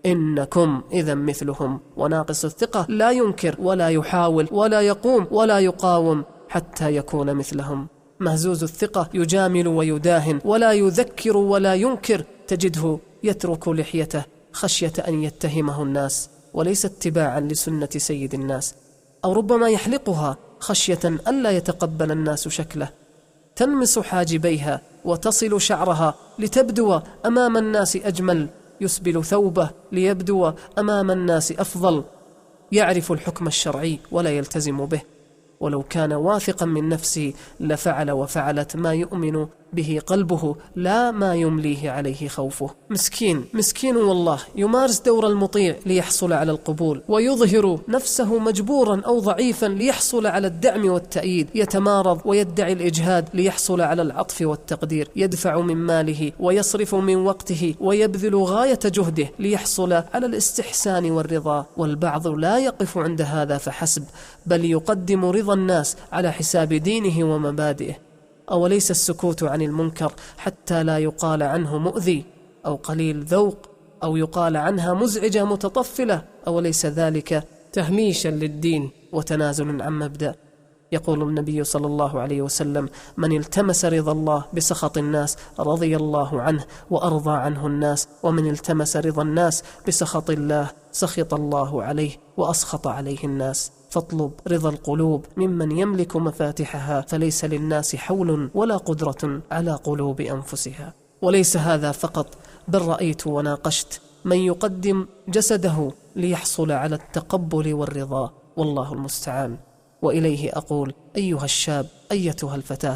إنكم إذا مثلهم. وناقص الثقة لا ينكر ولا يحاول ولا يقوم ولا يقاوم حتى يكون مثلهم. مهزوز الثقة يجامل ويداهن ولا يذكر ولا ينكر، تجده يترك لحيته خشية أن يتهمه الناس، وليس اتباعا لسنة سيد الناس، أو ربما يحلقها خشية ألا يتقبل الناس شكله. تنمس حاجبيها وتصل شعرها لتبدو أمام الناس أجمل، يسبل ثوبه ليبدو أمام الناس أفضل. يعرف الحكم الشرعي ولا يلتزم به، ولو كان واثقا من نفسه لفعل وفعلت ما يؤمن به قلبه لا ما يمليه عليه خوفه. مسكين مسكين والله، يمارس دور المطيع ليحصل على القبول، ويظهر نفسه مجبورا أو ضعيفا ليحصل على الدعم والتأييد، يتمارض ويدعي الإجهاد ليحصل على العطف والتقدير، يدفع من ماله ويصرف من وقته ويبذل غاية جهده ليحصل على الاستحسان والرضا. والبعض لا يقف عند هذا فحسب، بل يقدم رضا الناس على حساب دينه ومبادئه. أوليس السكوت عن المنكر حتى لا يقال عنه مؤذي أو قليل ذوق، أو يقال عنها مزعجة متطفلة، أوليس ذلك تهميشا للدين وتنازل عن مبدأ؟ يقول النبي صلى الله عليه وسلم: من التمس رضا الله بسخط الناس رضي الله عنه وأرضى عنه الناس، ومن التمس رضا الناس بسخط الله سخط الله عليه وأسخط عليه الناس. فاطلب رضا القلوب ممن يملك مفاتحها، فليس للناس حول ولا قدرة على قلوب أنفسها. وليس هذا فقط، بل رأيت وناقشت من يقدم جسده ليحصل على التقبل والرضا، والله المستعان. وإليه أقول: أيها الشاب، أيتها الفتاة،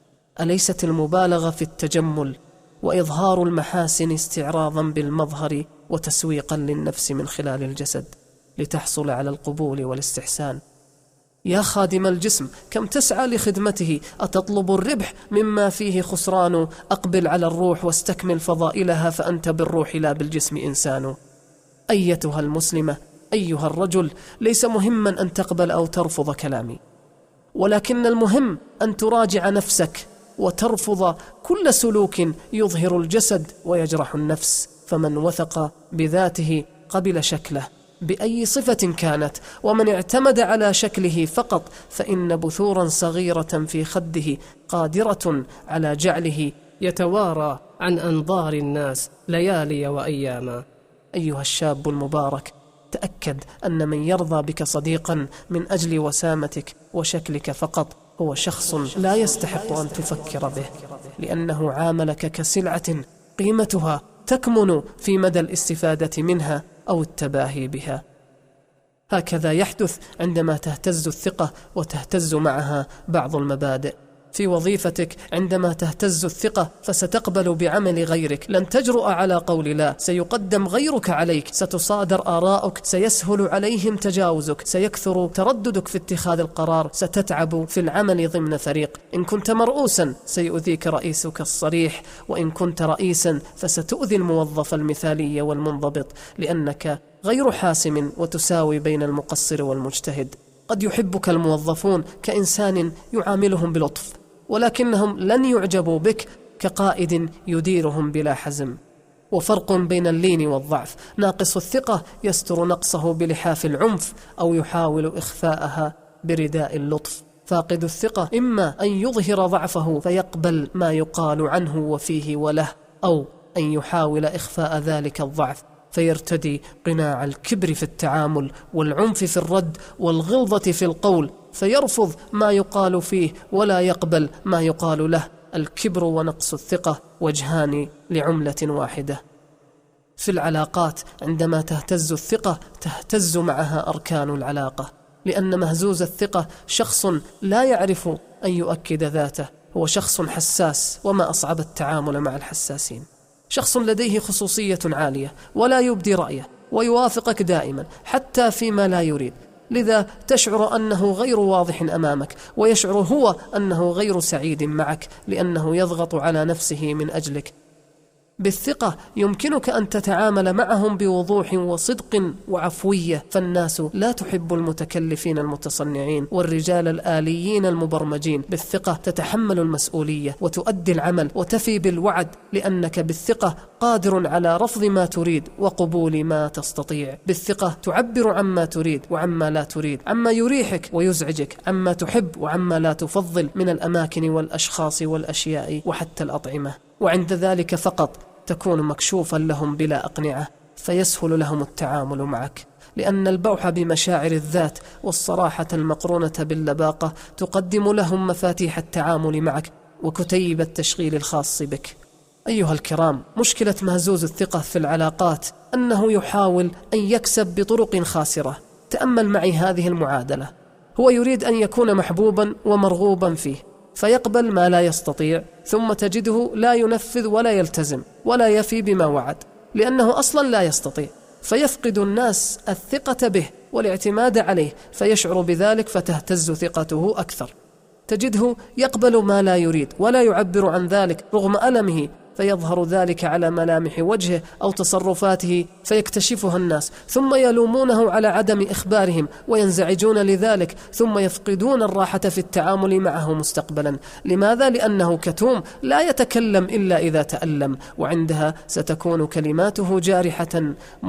أليست المبالغة في التجمل وإظهار المحاسن استعراضا بالمظهر وتسويقا للنفس من خلال الجسد لتحصل على القبول والاستحسان؟ يا خادم الجسم، كم تسعى لخدمته، أتطلب الربح مما فيه خسران؟ أقبل على الروح واستكمل فضائلها، فأنت بالروح لا بالجسم إنسان. أيتها المسلمة، أيها الرجل، ليس مهما أن تقبل أو ترفض كلامي، ولكن المهم أن تراجع نفسك وترفض كل سلوك يظهر الجسد ويجرح النفس. فمن وثق بذاته قبل شكله بأي صفة كانت، ومن اعتمد على شكله فقط فإن بثورا صغيرة في خده قادرة على جعله يتوارى عن أنظار الناس ليالي وأياما. أيها الشاب المبارك، تأكد أن من يرضى بك صديقا من أجل وسامتك وشكلك فقط هو شخص لا يستحق أن تفكر به، لأنه عاملك كسلعة قيمتها تكمن في مدى الاستفادة منها أو التباهي بها. هكذا يحدث عندما تهتز الثقة وتهتز معها بعض المبادئ. في وظيفتك عندما تهتز الثقة فستقبل بعمل غيرك، لن تجرؤ على قول لا، سيقدم غيرك عليك، ستصادر آراءك، سيسهل عليهم تجاوزك، سيكثر ترددك في اتخاذ القرار، ستتعب في العمل ضمن فريق. إن كنت مرؤوسا سيؤذيك رئيسك الصريح، وإن كنت رئيسا فستؤذي الموظف المثالي والمنضبط، لأنك غير حاسم وتساوي بين المقصر والمجتهد. قد يحبك الموظفون كإنسان يعاملهم بلطف، ولكنهم لن يعجبوا بك كقائد يديرهم بلا حزم. وفرق بين اللين والضعف. ناقص الثقة يستر نقصه بلحاف العنف أو يحاول إخفاءها برداء اللطف. فاقد الثقة إما أن يظهر ضعفه فيقبل ما يقال عنه وفيه وله، أو أن يحاول إخفاء ذلك الضعف فيرتدي قناع الكبر في التعامل والعنف في الرد والغلظة في القول، فيرفض ما يقال فيه ولا يقبل ما يقال له. الكبر ونقص الثقة وجهان لعملة واحدة. في العلاقات عندما تهتز الثقة تهتز معها أركان العلاقة، لأن مهزوز الثقة شخص لا يعرف أن يؤكد ذاته، هو شخص حساس، وما أصعب التعامل مع الحساسين. شخص لديه خصوصية عالية ولا يبدي رأيه، ويوافقك دائما حتى فيما لا يريد، لذا تشعر أنه غير واضح أمامك، ويشعر هو أنه غير سعيد معك لأنه يضغط على نفسه من أجلك. بالثقة يمكنك أن تتعامل معهم بوضوح وصدق وعفوية، فالناس لا تحب المتكلفين المتصنعين والرجال الآليين المبرمجين. بالثقة تتحمل المسؤولية وتؤدي العمل وتفي بالوعد، لأنك بالثقة قادر على رفض ما تريد وقبول ما تستطيع. بالثقة تعبر عما تريد وعما لا تريد، عما يريحك ويزعجك، عما تحب وعما لا تفضل من الأماكن والأشخاص والأشياء وحتى الأطعمة. وعند ذلك فقط تكون مكشوفا لهم بلا أقنعة، فيسهل لهم التعامل معك، لأن البوح بمشاعر الذات والصراحة المقرونة باللباقة تقدم لهم مفاتيح التعامل معك وكتيب التشغيل الخاص بك. أيها الكرام، مشكلة مهزوز الثقة في العلاقات أنه يحاول أن يكسب بطرق خاسرة. تأمل معي هذه المعادلة. هو يريد أن يكون محبوبا ومرغوبا فيه، فيقبل ما لا يستطيع، ثم تجده لا ينفذ ولا يلتزم ولا يفي بما وعد، لأنه أصلا لا يستطيع، فيفقد الناس الثقة به والاعتماد عليه، فيشعر بذلك فتهتز ثقته أكثر. تجده يقبل ما لا يريد ولا يعبر عن ذلك رغم ألمه، فيظهر ذلك على ملامح وجهه أو تصرفاته فيكتشفها الناس، ثم يلومونه على عدم إخبارهم وينزعجون لذلك، ثم يفقدون الراحة في التعامل معه مستقبلا. لماذا؟ لأنه كتوم لا يتكلم إلا إذا تألم، وعندها ستكون كلماته جارحة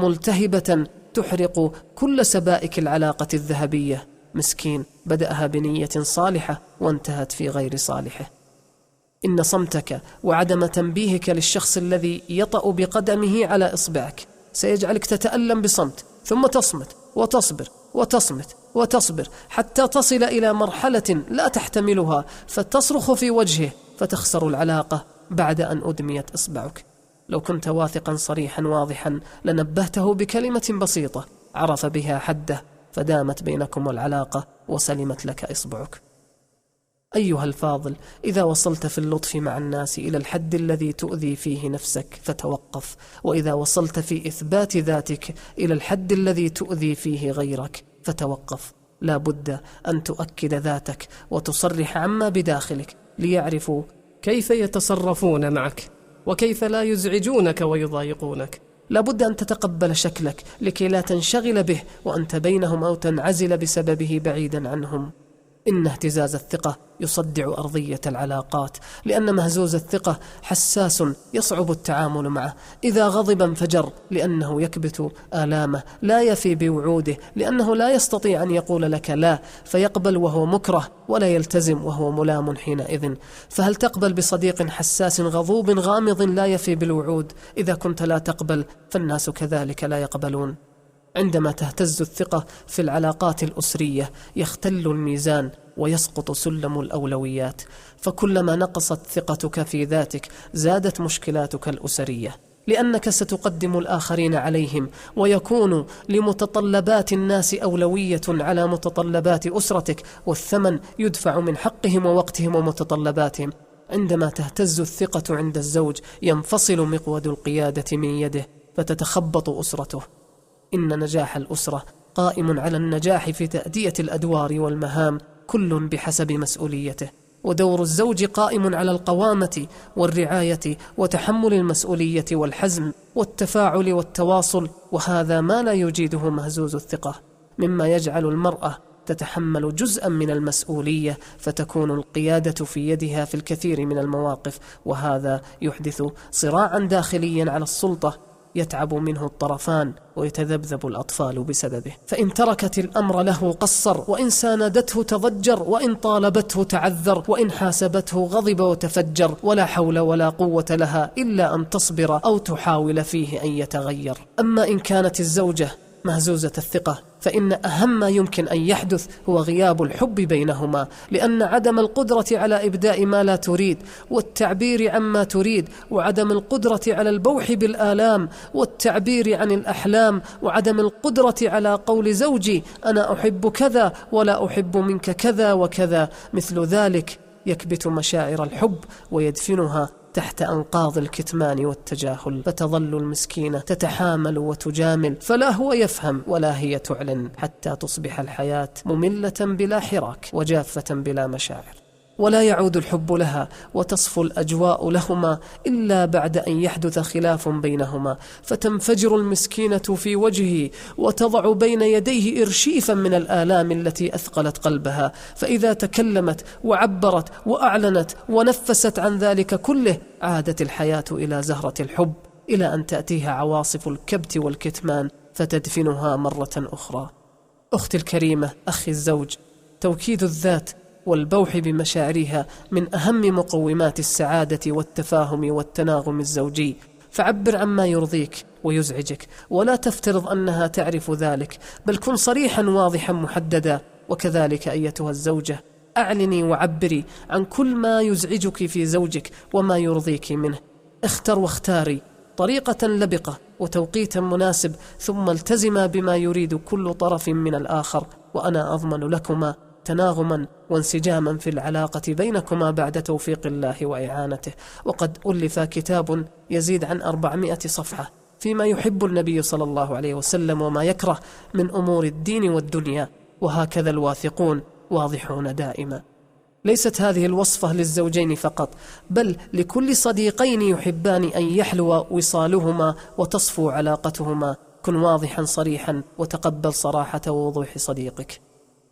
ملتهبة تحرق كل سبائك العلاقة الذهبية. مسكين، بدأها بنية صالحة وانتهت في غير صالحه. إن صمتك وعدم تنبيهك للشخص الذي يطأ بقدمه على إصبعك سيجعلك تتألم بصمت، ثم تصمت وتصبر وتصمت وتصبر حتى تصل إلى مرحلة لا تحتملها فتصرخ في وجهه، فتخسر العلاقة بعد أن أدميت إصبعك. لو كنت واثقا صريحا واضحا لنبهته بكلمة بسيطة عرف بها حده، فدامت بينكم العلاقة وسلمت لك إصبعك. أيها الفاضل، إذا وصلت في اللطف مع الناس إلى الحد الذي تؤذي فيه نفسك فتوقف، وإذا وصلت في إثبات ذاتك إلى الحد الذي تؤذي فيه غيرك فتوقف. لا بد أن تؤكد ذاتك وتصرح عما بداخلك ليعرفوا كيف يتصرفون معك وكيف لا يزعجونك ويضايقونك. لا بد أن تتقبل شكلك لكي لا تنشغل به وأنت بينهم أو تنعزل بسببه بعيدا عنهم. إن اهتزاز الثقة يصدع أرضية العلاقات، لأن مهزوز الثقة حساس يصعب التعامل معه. إذا غضب انفجر لأنه يكبت آلامه، لا يفي بوعوده لأنه لا يستطيع أن يقول لك لا، فيقبل وهو مكره ولا يلتزم وهو ملام حينئذ. فهل تقبل بصديق حساس غضوب غامض لا يفي بالوعود؟ إذا كنت لا تقبل فالناس كذلك لا يقبلون. عندما تهتز الثقة في العلاقات الأسرية يختل الميزان ويسقط سلم الأولويات، فكلما نقصت ثقتك في ذاتك زادت مشكلاتك الأسرية، لأنك ستقدم الآخرين عليهم، ويكون لمتطلبات الناس أولوية على متطلبات أسرتك، والثمن يدفع من حقهم ووقتهم ومتطلباتهم. عندما تهتز الثقة عند الزوج ينفصل مقود القيادة من يده فتتخبط أسرته. إن نجاح الأسرة قائم على النجاح في تأدية الأدوار والمهام، كل بحسب مسؤوليته، ودور الزوج قائم على القوامة والرعاية وتحمل المسؤولية والحزم والتفاعل والتواصل، وهذا ما لا يجيده مهزوز الثقة، مما يجعل المرأة تتحمل جزءا من المسؤولية فتكون القيادة في يدها في الكثير من المواقف، وهذا يحدث صراعا داخليا على السلطة يتعب منه الطرفان ويتذبذب الأطفال بسببه. فإن تركت الأمر له قصر، وإن ساندته تضجر، وإن طالبته تعذر، وإن حاسبته غضب وتفجر، ولا حول ولا قوة لها إلا أن تصبر أو تحاول فيه أن يتغير. أما إن كانت الزوجة مهزوزة الثقة فإن أهم ما يمكن أن يحدث هو غياب الحب بينهما، لأن عدم القدرة على إبداء ما لا تريد والتعبير عما تريد، وعدم القدرة على البوح بالآلام والتعبير عن الأحلام، وعدم القدرة على قول زوجي أنا أحب كذا ولا أحب منك كذا وكذا، مثل ذلك يكبت مشاعر الحب ويدفنها تحت أنقاض الكتمان والتجاهل، فتظل المسكينة تتحامل وتجامل، فلا هو يفهم ولا هي تعلن، حتى تصبح الحياة مملة بلا حراك وجافة بلا مشاعر، ولا يعود الحب لها وتصفو الأجواء لهما إلا بعد أن يحدث خلاف بينهما، فتنفجر المسكينة في وجهه وتضع بين يديه إرشيفا من الآلام التي أثقلت قلبها، فإذا تكلمت وعبرت وأعلنت ونفست عن ذلك كله عادت الحياة إلى زهرة الحب، إلى أن تأتيها عواصف الكبت والكتمان فتدفنها مرة أخرى. أختي الكريمة، أخي الزوج، توكيد الذات والبوح بمشاعرها من أهم مقومات السعادة والتفاهم والتناغم الزوجي، فعبر عما يرضيك ويزعجك، ولا تفترض أنها تعرف ذلك، بل كن صريحا واضحا محددا. وكذلك أيتها الزوجة أعلني وعبري عن كل ما يزعجك في زوجك وما يرضيك منه. اختر واختاري طريقة لبقة وتوقيتا مناسب، ثم التزما بما يريد كل طرف من الآخر، وأنا أضمن لكما تناغما وانسجاما في العلاقة بينكما بعد توفيق الله وإعانته. وقد ألف كتاب يزيد عن أربعمائة صفحة فيما يحب النبي صلى الله عليه وسلم وما يكره من أمور الدين والدنيا، وهكذا الواثقون واضحون دائما. ليست هذه الوصفة للزوجين فقط، بل لكل صديقين يحبان أن يحلو وصالهما وتصفو علاقتهما. كن واضحا صريحا وتقبل صراحة ووضوح صديقك.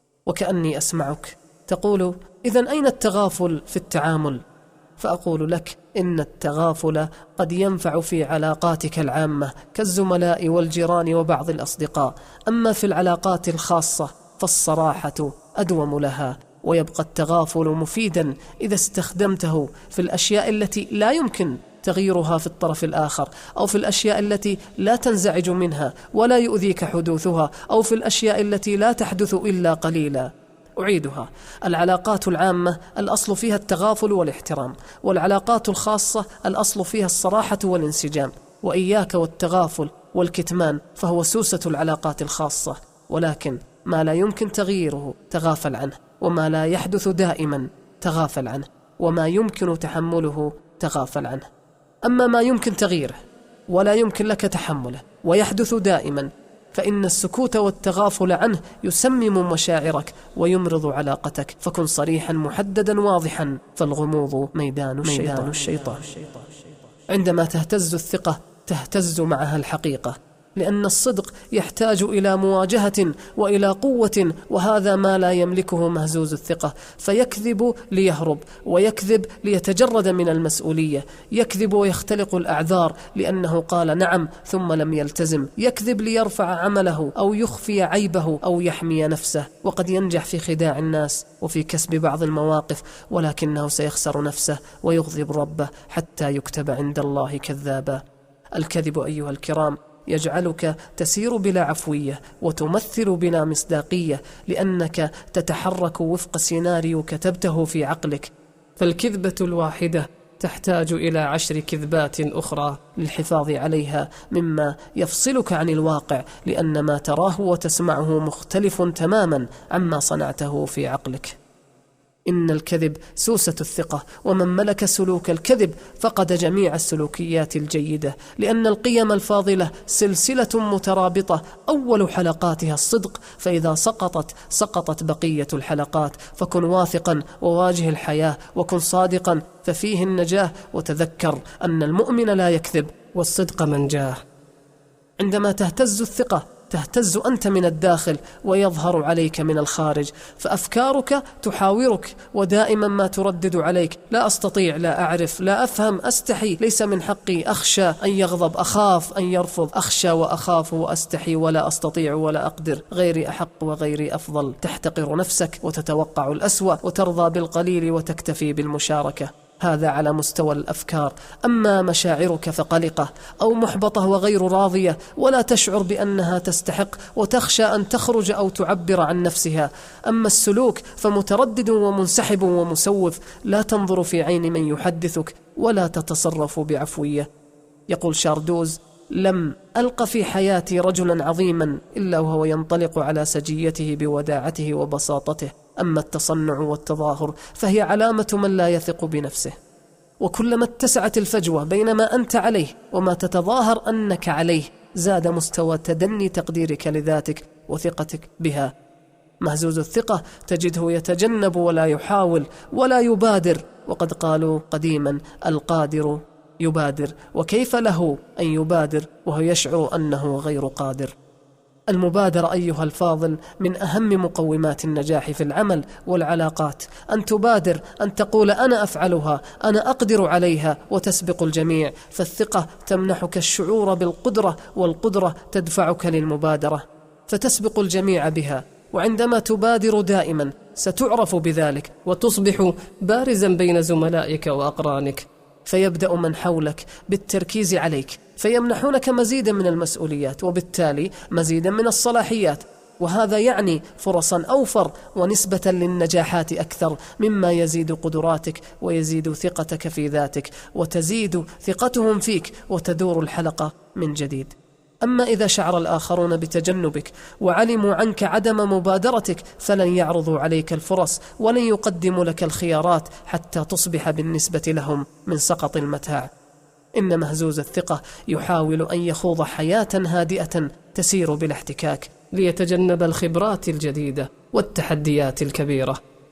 وكأني أسمعك تقول: إذن أين التغافل في التعامل؟ فأقول لك: إن التغافل قد ينفع في علاقاتك العامة كالزملاء والجيران وبعض الأصدقاء، أما في العلاقات الخاصة فالصراحة أدوم لها، ويبقى التغافل مفيدا إذا استخدمته في الأشياء التي لا يمكن تغييرها في الطرف الآخر، أو في الأشياء التي لا تنزعج منها ولا يؤذيك حدوثها، أو في الأشياء التي لا تحدث إلا قليلا. أعيدها: العلاقات العامة الأصل فيها التغافل والاحترام، والعلاقات الخاصة الأصل فيها الصراحة والانسجام. وإياك والتغافل والكتمان، فهو سوسة العلاقات الخاصة، ولكن ما لا يمكن تغييره تغافل عنه، وما لا يحدث دائما تغافل عنه، وما يمكن تحمله تغافل عنه. أما ما يمكن تغييره ولا يمكن لك تحمله ويحدث دائما، فإن السكوت والتغافل عنه يسمم مشاعرك ويمرض علاقتك. فكن صريحا محددا واضحا، فالغموض ميدان الشيطان, الشيطان. عندما تهتز الثقة تهتز معها الحقيقة، لأن الصدق يحتاج إلى مواجهة وإلى قوة، وهذا ما لا يملكه مهزوز الثقة، فيكذب ليهرب، ويكذب ليتجرد من المسؤولية، يكذب ويختلق الأعذار لأنه قال نعم ثم لم يلتزم، يكذب ليرفع عمله أو يخفي عيبه أو يحمي نفسه، وقد ينجح في خداع الناس وفي كسب بعض المواقف، ولكنه سيخسر نفسه ويغضب ربه حتى يكتب عند الله كذابا. الكذب أيها الكرام يجعلك تسير بلا عفوية وتمثل بلا مصداقية، لأنك تتحرك وفق سيناريو كتبته في عقلك، فالكذبة الواحدة تحتاج إلى عشر كذبات أخرى للحفاظ عليها مما يفصلك عن الواقع، لأن ما تراه وتسمعه مختلف تماما عما صنعته في عقلك. إن الكذب سوسة الثقة، ومن ملك سلوك الكذب فقد جميع السلوكيات الجيدة، لأن القيم الفاضلة سلسلة مترابطة أول حلقاتها الصدق، فإذا سقطت سقطت بقية الحلقات، فكن واثقا وواجه الحياة، وكن صادقا ففيه النجاة، وتذكر أن المؤمن لا يكذب والصدق منجاه. عندما تهتز الثقة تهتز أنت من الداخل ويظهر عليك من الخارج، فأفكارك تحاورك، ودائما ما تردد عليك لا أستطيع، لا أعرف، لا أفهم، أستحي، ليس من حقي، أخشى أن يغضب، أخاف أن يرفض، أخشى وأخاف وأستحي ولا أستطيع ولا أقدر، غيري أحق وغيري أفضل. تحتقر نفسك وتتوقع الأسوأ وترضى بالقليل وتكتفي بالمشاركة. هذا على مستوى الأفكار. أما مشاعرك فقلقة أو محبطة وغير راضية، ولا تشعر بأنها تستحق، وتخشى أن تخرج أو تعبر عن نفسها. أما السلوك فمتردد ومنسحب ومسوف، لا تنظر في عين من يحدثك ولا تتصرف بعفوية. يقول شاردوز: لم ألق في حياتي رجلا عظيما إلا وهو ينطلق على سجيته بوداعته وبساطته. أما التصنع والتظاهر فهي علامة من لا يثق بنفسه. وكلما اتسعت الفجوة بين ما أنت عليه وما تتظاهر أنك عليه، زاد مستوى تدني تقديرك لذاتك وثقتك بها. مهزوز الثقة تجده يتجنب ولا يحاول ولا يبادر، وقد قالوا قديما: القادر يبادر، وكيف له أن يبادر وهو يشعر أنه غير قادر؟ المبادرة أيها الفاضل من أهم مقومات النجاح في العمل والعلاقات، أن تبادر، أن تقول أنا أفعلها، أنا أقدر عليها، وتسبق الجميع، فالثقة تمنحك الشعور بالقدرة، والقدرة تدفعك للمبادرة، فتسبق الجميع بها. وعندما تبادر دائما ستعرف بذلك، وتصبح بارزا بين زملائك وأقرانك، فيبدأ من حولك بالتركيز عليك، فيمنحونك مزيدا من المسؤوليات، وبالتالي مزيدا من الصلاحيات، وهذا يعني فرصا أوفر ونسبة للنجاحات أكثر، مما يزيد قدراتك ويزيد ثقتك في ذاتك، وتزيد ثقتهم فيك، وتدور الحلقة من جديد. أما إذا شعر الآخرون بتجنبك وعلموا عنك عدم مبادرتك، فلن يعرضوا عليك الفرص ولن يقدموا لك الخيارات حتى تصبح بالنسبة لهم من سقط المتاع. إن مهزوز الثقة يحاول أن يخوض حياة هادئة تسير بلا احتكاك، ليتجنب الخبرات الجديدة والتحديات الكبيرة.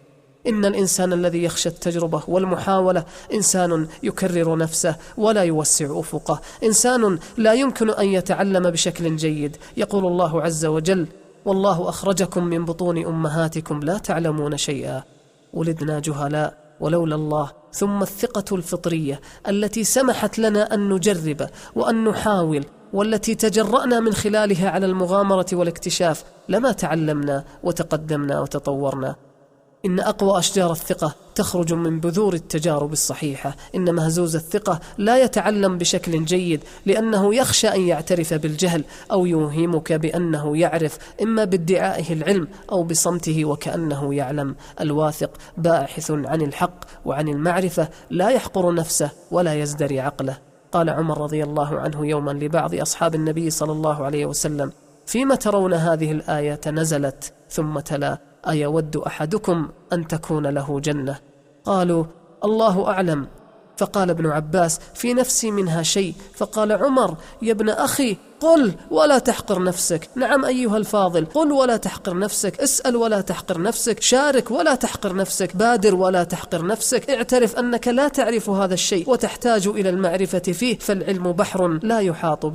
إن الإنسان الذي يخشى التجربة والمحاولة إنسان يكرر نفسه ولا يوسع أفقه، إنسان لا يمكن أن يتعلم بشكل جيد. يقول الله عز وجل: والله أخرجكم من بطون أمهاتكم لا تعلمون شيئا. ولدنا جهلاء ولولا الله. ثم الثقة الفطرية التي سمحت لنا أن نجرب وأن نحاول، والتي تجرأنا من خلالها على المغامرة والاكتشاف، لما تعلمنا وتقدمنا وتطورنا. إن أقوى أشجار الثقة تخرج من بذور التجارب الصحيحة. إن مهزوز الثقة لا يتعلم بشكل جيد لأنه يخشى أن يعترف بالجهل، أو يوهمك بأنه يعرف، إما بادعائه العلم أو بصمته وكأنه يعلم. الواثق باحث عن الحق وعن المعرفة، لا يحقر نفسه ولا يزدري عقله. قال عمر رضي الله عنه يوما لبعض أصحاب النبي صلى الله عليه وسلم: فيما ترون هذه الآية نزلت؟ ثم تلا: أيود أحدكم أن تكون له جنة؟ قالوا: الله أعلم. فقال ابن عباس: في نفسي منها شيء. فقال عمر: يا ابن أخي، قل ولا تحقر نفسك. نعم أيها الفاضل، قل ولا تحقر نفسك، اسأل ولا تحقر نفسك، شارك ولا تحقر نفسك، بادر ولا تحقر نفسك، اعترف أنك لا تعرف هذا الشيء وتحتاج إلى المعرفة فيه، فالعلم بحر لا يحاط به.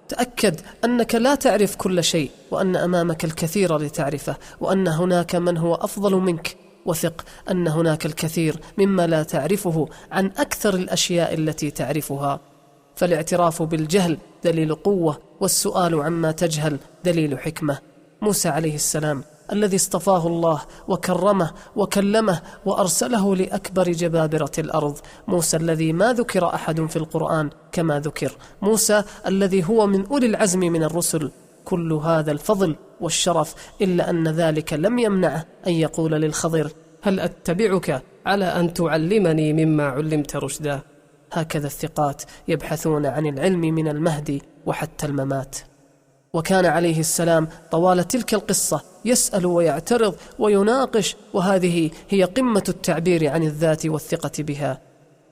تأكد أنك لا تعرف كل شيء، وأن أمامك الكثير لتعرفه، وأن هناك من هو أفضل منك. وثق أن هناك الكثير مما لا تعرفه عن أكثر الأشياء التي تعرفها. فالاعتراف بالجهل دليل قوة، والسؤال عما تجهل دليل حكمة. موسى عليه السلام الذي اصطفاه الله وكرمه وكلمه وأرسله لأكبر جبابرة الأرض، موسى الذي ما ذكر أحد في القرآن كما ذكر، موسى الذي هو من أولي العزم من الرسل. كل هذا الفضل والشرف، إلا أن ذلك لم يمنعه أن يقول للخضر: هل أتبعك على أن تعلمني مما علمت رشدا؟ هكذا الثقات يبحثون عن العلم من المهد وحتى الممات. وكان عليه السلام طوال تلك القصة يسأل ويعترض ويناقش، وهذه هي قمة التعبير عن الذات والثقة بها.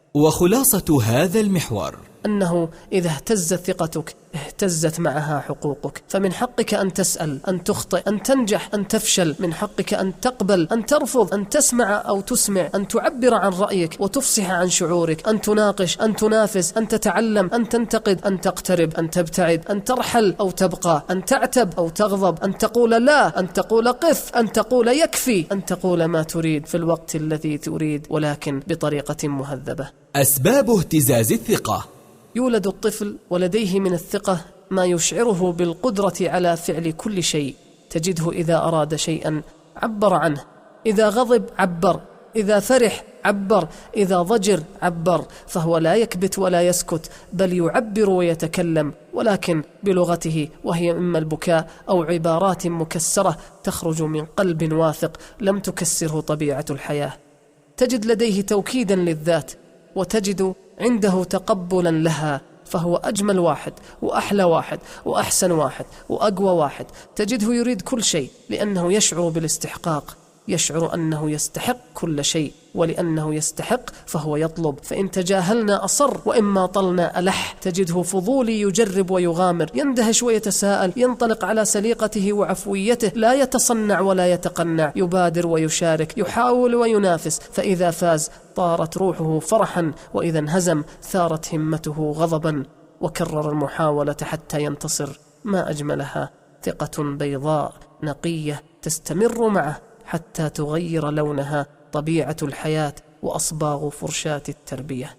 وخلاصة هذا المحور أنه إذا اهتزت ثقتك اهتزت معها حقوقك، فمن حقك أن تسأل، أن تخطئ، أن تنجح، أن تفشل، من حقك أن تقبل، أن ترفض، أن تسمع أو تسمع، أن تعبر عن رأيك وتفصح عن شعورك، أن تناقش، أن تنافس، أن تتعلم، أن تنتقد، أن تقترب، أن تبتعد، أن ترحل أو تبقى، أن تعتب أو تغضب، أن تقول لا، أن تقول قف، أن تقول يكفي، أن تقول ما تريد في الوقت الذي تريد، ولكن بطريقة مهذبة. أسباب اهتزاز الثقة: يولد الطفل ولديه من الثقة ما يشعره بالقدرة على فعل كل شيء. تجده إذا أراد شيئا عبر عنه، إذا غضب عبر، إذا فرح عبر، إذا ضجر عبر، فهو لا يكبت ولا يسكت، بل يعبر ويتكلم، ولكن بلغته، وهي إما البكاء أو عبارات مكسرة تخرج من قلب واثق لم تكسره طبيعة الحياة. تجد لديه توكيدا للذات، وتجد عنده تقبلا لها، فهو أجمل واحد وأحلى واحد وأحسن واحد وأقوى واحد. تجده يريد كل شيء لأنه يشعر بالاستحقاق، يشعر أنه يستحق كل شيء، ولأنه يستحق فهو يطلب. فإن تجاهلنا أصر، وإما طلنا ألح. تجده فضولي، يجرب ويغامر، يندهش ويتساءل، ينطلق على سليقته وعفويته، لا يتصنع ولا يتقنع، يبادر ويشارك، يحاول وينافس. فإذا فاز طارت روحه فرحا، وإذا انهزم ثارت همته غضبا، وكرر المحاولة حتى ينتصر. ما أجملها، ثقة بيضاء نقية تستمر معه حتى تغير لونها طبيعة الحياة وأصباغ فرشاة التربية.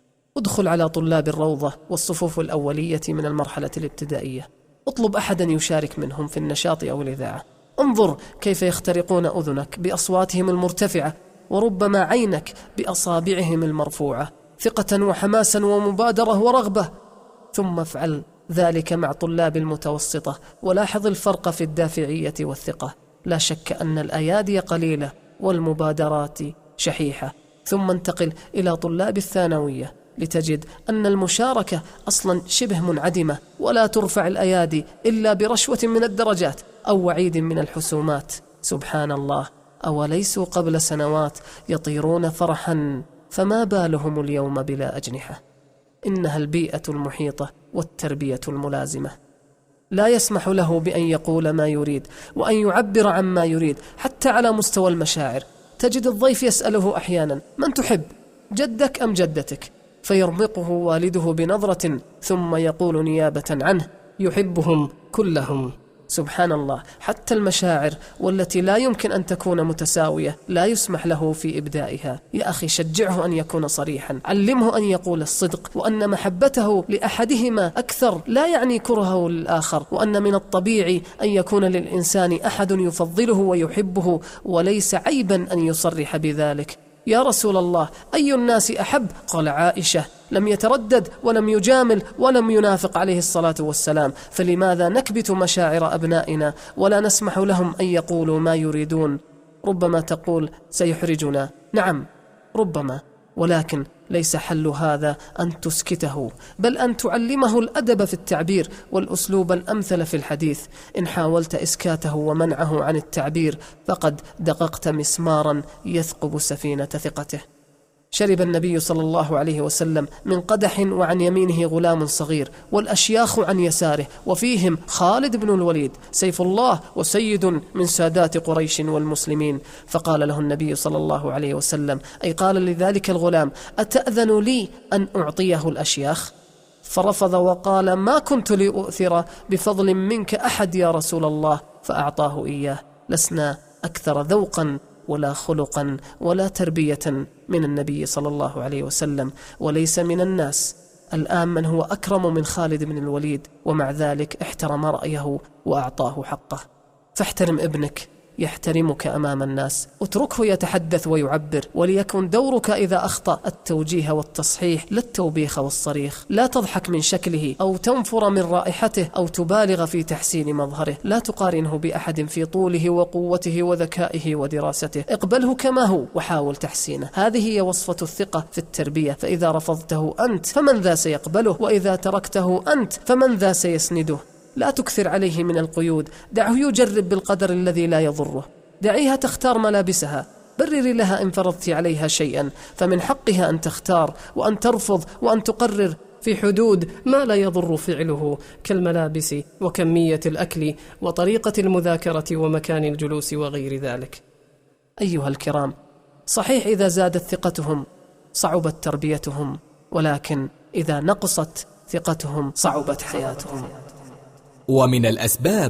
ادخل على طلاب الروضة والصفوف الأولية من المرحلة الابتدائية، اطلب أحدا يشارك منهم في النشاط أو الإذاعة، انظر كيف يخترقون أذنك بأصواتهم المرتفعة، وربما عينك بأصابعهم المرفوعة، ثقة وحماسا ومبادرة ورغبة. ثم افعل ذلك مع طلاب المتوسطة، ولاحظ الفرق في الدافعية والثقة. لا شك أن الأيادي قليلة والمبادرات شحيحة. ثم انتقل إلى طلاب الثانوية لتجد أن المشاركة أصلا شبه منعدمة، ولا ترفع الأيادي إلا برشوة من الدرجات أو وعيد من الحسومات. سبحان الله، أوليسوا قبل سنوات يطيرون فرحا، فما بالهم اليوم بلا أجنحة؟ إنها البيئة المحيطة والتربية الملازمة. لا يسمح له بأن يقول ما يريد وأن يعبر عما يريد، حتى على مستوى المشاعر. تجد الضيف يسأله أحيانا: من تحب، جدك أم جدتك؟ فيرمقه والده بنظرة، ثم يقول نيابة عنه: يحبهم كلهم. سبحان الله، حتى المشاعر والتي لا يمكن أن تكون متساوية لا يسمح له في إبدائها. يا أخي، شجعه أن يكون صريحا، علمه أن يقول الصدق، وأن محبته لأحدهما أكثر لا يعني كرهه للآخر، وأن من الطبيعي أن يكون للإنسان أحد يفضله ويحبه، وليس عيبا أن يصرح بذلك. يا رسول الله، أي الناس أحب؟ قال: عائشة. لم يتردد ولم يجامل ولم ينافق عليه الصلاة والسلام. فلماذا نكبت مشاعر أبنائنا ولا نسمح لهم أن يقولوا ما يريدون؟ ربما تقول: سيحرجنا. نعم، ربما، ولكن ليس حل هذا أن تسكته، بل أن تعلمه الأدب في التعبير والأسلوب الأمثل في الحديث. إن حاولت إسكاته ومنعه عن التعبير فقد دققت مسمارا يثقب سفينة ثقته. شرب النبي صلى الله عليه وسلم من قدح، وعن يمينه غلام صغير، والأشياخ عن يساره، وفيهم خالد بن الوليد سيف الله وسيد من سادات قريش والمسلمين. فقال له النبي صلى الله عليه وسلم، أي قال لذلك الغلام: أتأذن لي أن أعطيه الأشياخ؟ فرفض وقال: ما كنت لأؤثر بفضل منك أحد يا رسول الله، فأعطاه إياه. لسنا أكثر ذوقا ولا خلقا ولا تربية من النبي صلى الله عليه وسلم، وليس من الناس الآن من هو أكرم من خالد بن الوليد، ومع ذلك احترم رأيه وأعطاه حقه. فاحترم ابنك يحترمك أمام الناس، اتركه يتحدث ويعبر، وليكن دورك إذا أخطأ التوجيه والتصحيح لا التوبيخ والصريخ. لا تضحك من شكله أو تنفر من رائحته أو تبالغ في تحسين مظهره. لا تقارنه بأحد في طوله وقوته وذكائه ودراسته. اقبله كما هو وحاول تحسينه. هذه هي وصفة الثقة في التربية. فإذا رفضته أنت فمن ذا سيقبله، وإذا تركته أنت فمن ذا سيسنده. لا تكثر عليه من القيود، دعه يجرب بالقدر الذي لا يضره. دعيها تختار ملابسها، برري لها إن فرضت عليها شيئا، فمن حقها أن تختار وأن ترفض وأن تقرر في حدود ما لا يضر فعله، كالملابس وكمية الأكل وطريقة المذاكرة ومكان الجلوس وغير ذلك. أيها الكرام، صحيح إذا زادت ثقتهم صعبت تربيتهم، ولكن إذا نقصت ثقتهم صعبت حياتهم. ومن الأسباب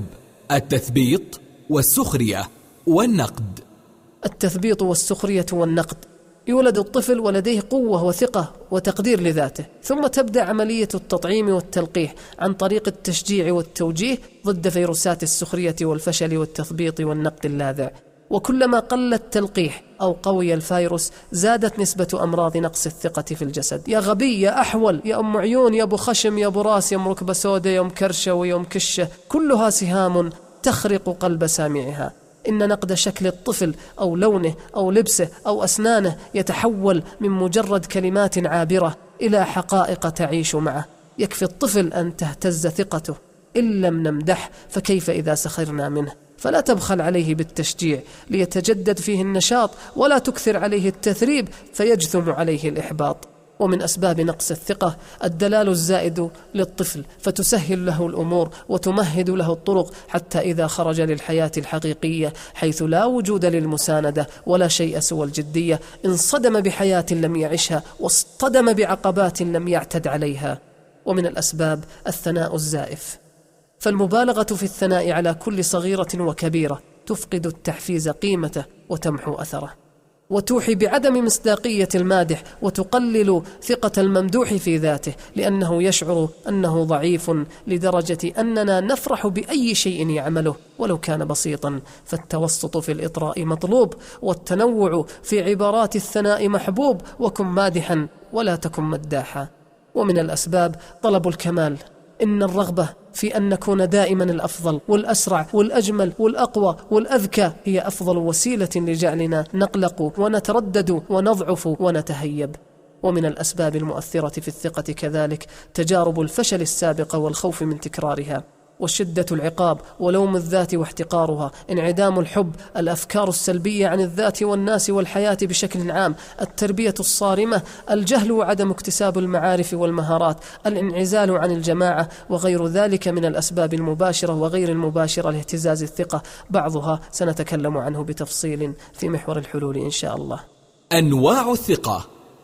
التثبيط والسخرية والنقد. التثبيط والسخرية والنقد. يولد الطفل ولديه قوة وثقة وتقدير لذاته، ثم تبدأ عملية التطعيم والتلقيح عن طريق التشجيع والتوجيه ضد فيروسات السخرية والفشل والتثبيط والنقد اللاذع. وكلما قل التلقيح أو قوي الفيروس زادت نسبة أمراض نقص الثقة في الجسد. يا غبي، يا أحول، يا أم عيون، يا أبو خشم، يا أبو راس، يا أم ركبة سودة، يا أم كرشة ويا أم كشة، كلها سهام تخرق قلب سامعها. إن نقد شكل الطفل أو لونه أو لبسه أو أسنانه يتحول من مجرد كلمات عابرة إلى حقائق تعيش معه. يكفي الطفل أن تهتز ثقته. إن لم نمدح فكيف إذا سخرنا منه؟ فلا تبخل عليه بالتشجيع ليتجدد فيه النشاط، ولا تكثر عليه التثريب فيجثم عليه الإحباط. ومن أسباب نقص الثقة الدلال الزائد للطفل، فتسهل له الأمور وتمهد له الطرق، حتى إذا خرج للحياة الحقيقية حيث لا وجود للمساندة ولا شيء سوى الجدية، انصدم بحياة لم يعشها واصطدم بعقبات لم يعتد عليها. ومن الأسباب الثناء الزائف، فالمبالغة في الثناء على كل صغيرة وكبيرة تفقد التحفيز قيمته وتمحو أثره، وتوحي بعدم مصداقية المادح، وتقلل ثقة الممدوح في ذاته، لأنه يشعر أنه ضعيف لدرجة أننا نفرح بأي شيء يعمله ولو كان بسيطا. فالتوسط في الإطراء مطلوب، والتنوع في عبارات الثناء محبوب. وكن مادحا ولا تكن مداحا. ومن الأسباب طلب الكمال. إن الرغبة في أن نكون دائما الأفضل والأسرع والأجمل والأقوى والأذكى هي أفضل وسيلة لجعلنا نقلق ونتردد ونضعف ونتهيب. ومن الأسباب المؤثرة في الثقة كذلك تجارب الفشل السابقة والخوف من تكرارها، وشدة العقاب ولوم الذات واحتقارها، انعدام الحب، الأفكار السلبية عن الذات والناس والحياة بشكل عام، التربية الصارمة، الجهل وعدم اكتساب المعارف والمهارات، الانعزال عن الجماعة، وغير ذلك من الأسباب المباشرة وغير المباشرة لاهتزاز الثقة. بعضها سنتكلم عنه بتفصيل في محور الحلول إن شاء الله. أنواع الثقة.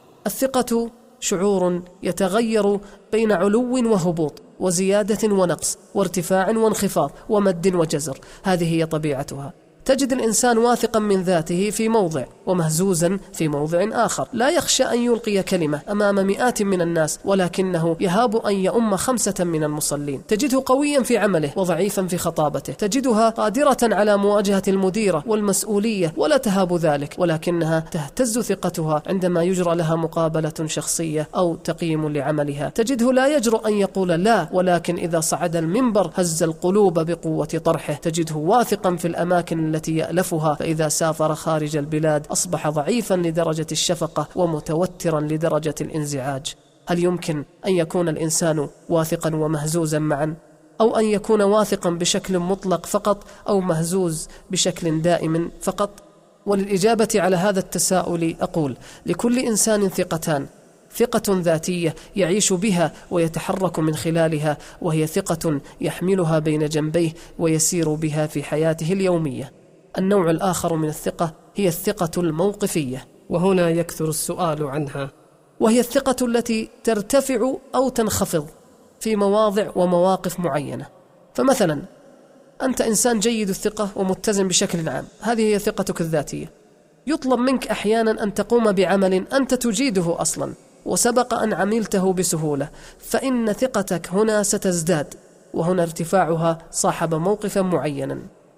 الثقة شعور يتغير بين علو وهبوط، وزيادة ونقص، وارتفاع وانخفاض، ومد وجزر. هذه هي طبيعتها. تجد الإنسان واثقا من ذاته في موضع ومهزوزا في موضع آخر، لا يخشى أن يلقي كلمة أمام مئات من الناس، ولكنه يهاب أن يؤم خمسة من المصلين. تجده قويا في عمله وضعيفا في خطابته. تجدها قادرة على مواجهة المديرة والمسؤولية ولا تهاب ذلك، ولكنها تهتز ثقتها عندما يجرى لها مقابلة شخصية أو تقييم لعملها. تجده لا يجرؤ أن يقول لا، ولكن إذا صعد المنبر هز القلوب بقوة طرحه. تجده واثقا في الأماكن التي يألفها، فإذا سافر خارج البلاد أصبح ضعيفا لدرجة الشفقة ومتوترا لدرجة الانزعاج. هل يمكن أن يكون الإنسان واثقا ومهزوزا معا؟ أو أن يكون واثقا بشكل مطلق فقط، أو مهزوز بشكل دائم فقط؟ وللإجابة على هذا التساؤل أقول: لكل إنسان ثقتان، ثقة ذاتية يعيش بها ويتحرك من خلالها، وهي ثقة يحملها بين جنبيه ويسير بها في حياته اليومية. النوع الآخر من الثقة هي الثقة الموقفية، وهنا يكثر السؤال عنها، وهي الثقة التي ترتفع أو تنخفض في مواضع ومواقف معينة. فمثلا أنت إنسان جيد الثقة ومتزن بشكل عام، هذه هي ثقتك الذاتية. يطلب منك أحيانا أن تقوم بعمل أنت تجيده أصلا وسبق أن عملته بسهولة، فإن ثقتك هنا ستزداد، وهنا ارتفاعها صاحب موقفا معينا.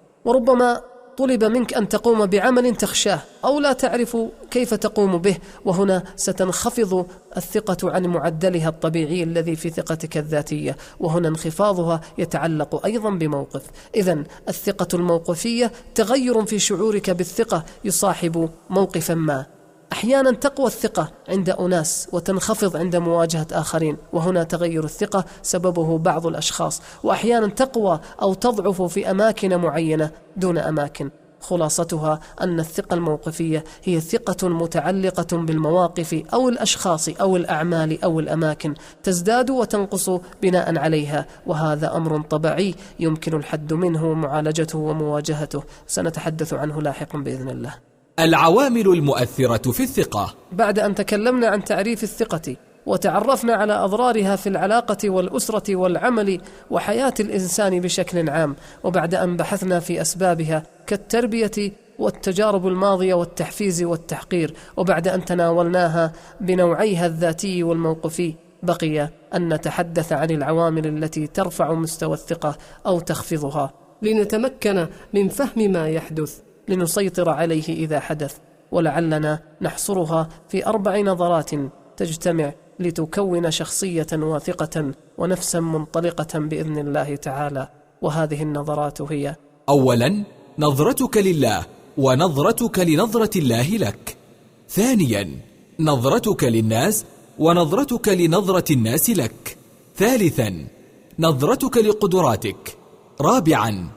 وربما طلب منك أن تقوم بعمل تخشاه أو لا تعرف كيف تقوم به، وهنا ستنخفض الثقة عن معدلها الطبيعي الذي في ثقتك الذاتية، وهنا انخفاضها يتعلق أيضا بموقف. إذن الثقة الموقفية تغير في شعورك بالثقة يصاحب موقفا ما. أحيانا تقوى الثقة عند أناس وتنخفض عند مواجهة آخرين، وهنا تغير الثقة سببه بعض الأشخاص. وأحيانا تقوى أو تضعف في أماكن معينة دون أماكن. خلاصتها أن الثقة الموقفية هي ثقة متعلقة بالمواقف أو الأشخاص أو الأعمال أو الأماكن، تزداد وتنقص بناء عليها، وهذا أمر طبيعي يمكن الحد منه ومعالجته ومواجهته، سنتحدث عنه لاحقا بإذن الله. العوامل المؤثرة في الثقة. بعد أن تكلمنا عن تعريف الثقة وتعرفنا على أضرارها في العلاقة والأسرة والعمل وحياة الإنسان بشكل عام، وبعد أن بحثنا في أسبابها كالتربية والتجارب الماضية والتحفيز والتحقير، وبعد أن تناولناها بنوعيها الذاتي والموقفي، بقي أن نتحدث عن العوامل التي ترفع مستوى الثقة أو تخفضها، لنتمكن من فهم ما يحدث، لنسيطر عليه إذا حدث. ولعلنا نحصرها في أربع نظرات تجتمع لتكون شخصية واثقة ونفسا منطلقة بإذن الله تعالى. وهذه النظرات هي: أولا، نظرتك لله ونظرتك لنظرة الله لك. ثانيا، نظرتك للناس ونظرتك لنظرة الناس لك. ثالثا، نظرتك لقدراتك. رابعا،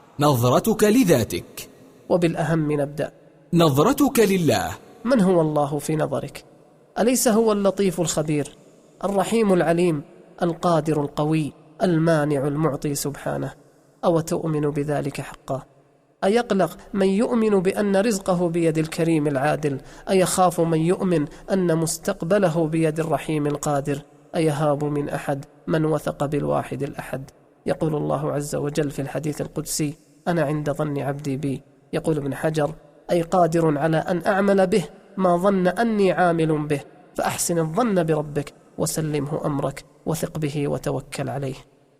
نظرتك لذاتك. وبالأهم نبدأ. نظرتك لله. من هو الله في نظرك؟ أليس هو اللطيف الخبير، الرحيم العليم، القادر القوي، المانع المعطي سبحانه؟ أو تؤمن بذلك حقا؟ أيقلق من يؤمن بأن رزقه بيد الكريم العادل؟ أيخاف من يؤمن أن مستقبله بيد الرحيم القادر؟ أيهاب من أحد من وثق بالواحد الأحد؟ يقول الله عز وجل في الحديث القدسي: أنا عند ظن عبدي بي. يقول ابن حجر: أي قادر على أن أعمل به ما ظن أني عامل به، فأحسن الظن بربك وسلمه أمرك وثق به وتوكل عليه.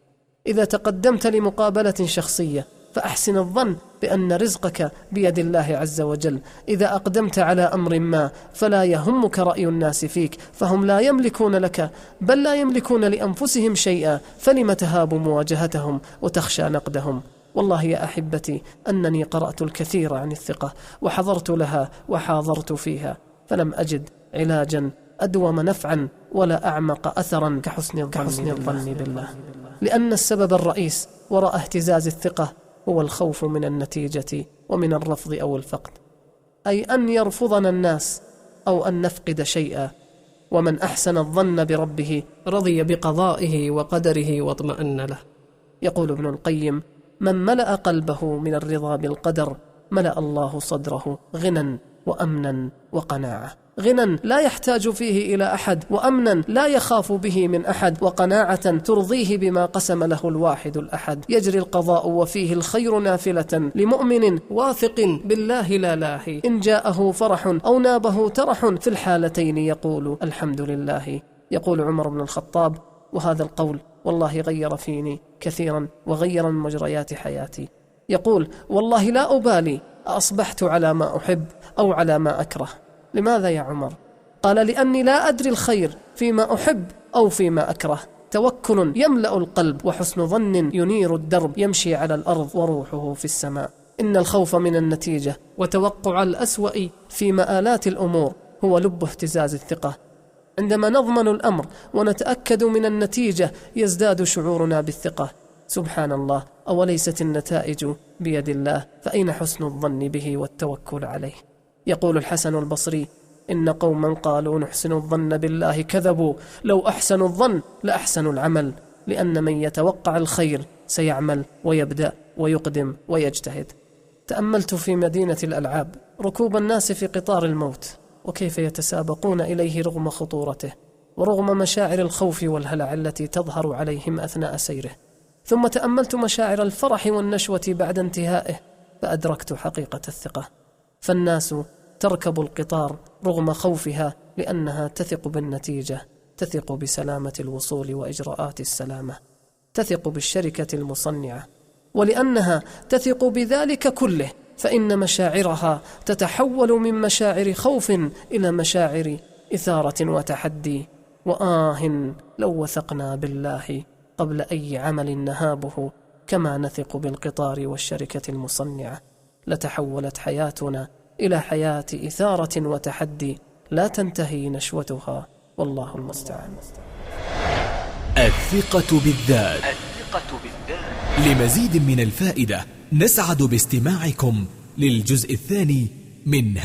إذا تقدمت لمقابلة شخصية فأحسن الظن بأن رزقك بيد الله عز وجل. إذا أقدمت على أمر ما فلا يهمك رأي الناس فيك، فهم لا يملكون لك بل لا يملكون لأنفسهم شيئا، فلم تهاب مواجهتهم وتخشى نقدهم؟ والله يا أحبتي أنني قرأت الكثير عن الثقة وحضرت لها وحاضرت فيها، فلم أجد علاجا أدوم نفعا ولا أعمق أثرا كحسن الظن بالله. لأن السبب الرئيس وراء اهتزاز الثقة هو الخوف من النتيجة ومن الرفض أو الفقد، أي أن يرفضنا الناس أو أن نفقد شيئا. ومن أحسن الظن بربه رضي بقضائه وقدره واطمأن له. يقول ابن القيم: من ملأ قلبه من الرضا بالقدر ملأ الله صدره غنى وأمنا وقناعة. غنى لا يحتاج فيه إلى أحد، وأمنا لا يخاف به من أحد، وقناعة ترضيه بما قسم له الواحد الأحد. يجري القضاء وفيه الخير نافلة لمؤمن واثق بالله لا لاهي. إن جاءه فرح أو نابه ترح في الحالتين يقول الحمد لله. يقول عمر بن الخطاب، وهذا القول والله غير فيني كثيرا وغير من مجريات حياتي، يقول: والله لا أبالي أصبحت على ما أحب أو على ما أكره. لماذا يا عمر؟ قال: لأني لا أدري الخير فيما أحب أو فيما أكره. توكل يملأ القلب، وحسن ظن ينير الدرب، يمشي على الأرض وروحه في السماء. إن الخوف من النتيجة وتوقع الأسوأ في مآلات الأمور هو لب اهتزاز الثقة. عندما نضمن الأمر ونتأكد من النتيجة يزداد شعورنا بالثقة. سبحان الله، أوليست النتائج بيد الله؟ فأين حسن الظن به والتوكل عليه؟ يقول الحسن البصري: إن قوما قالوا نحسن الظن بالله كذبوا، لو أحسنوا الظن لأحسنوا العمل، لأن من يتوقع الخير سيعمل ويبدأ ويقدم ويجتهد. تأملت في مدينة الألعاب ركوب الناس في قطار الموت، وكيف يتسابقون إليه رغم خطورته. ورغم مشاعر الخوف والهلع التي تظهر عليهم أثناء سيره. ثم تأملت مشاعر الفرح والنشوة بعد انتهائه، فأدركت حقيقة الثقة. فالناس تركب القطار رغم خوفها لأنها تثق بالنتيجة، تثق بسلامة الوصول وإجراءات السلامة، تثق بالشركة المصنعة. ولأنها تثق بذلك كله فإن مشاعرها تتحول من مشاعر خوف إلى مشاعر إثارة وتحدي. وآه لو وثقنا بالله قبل أي عمل نهابه كما نثق بالقطار والشركة المصنعة، لتحولت حياتنا إلى حياة إثارة وتحدي لا تنتهي نشوتها، والله المستعان. الثقة بالذات. الثقة بالذات. لمزيد من الفائدة نسعد باستماعكم للجزء الثاني من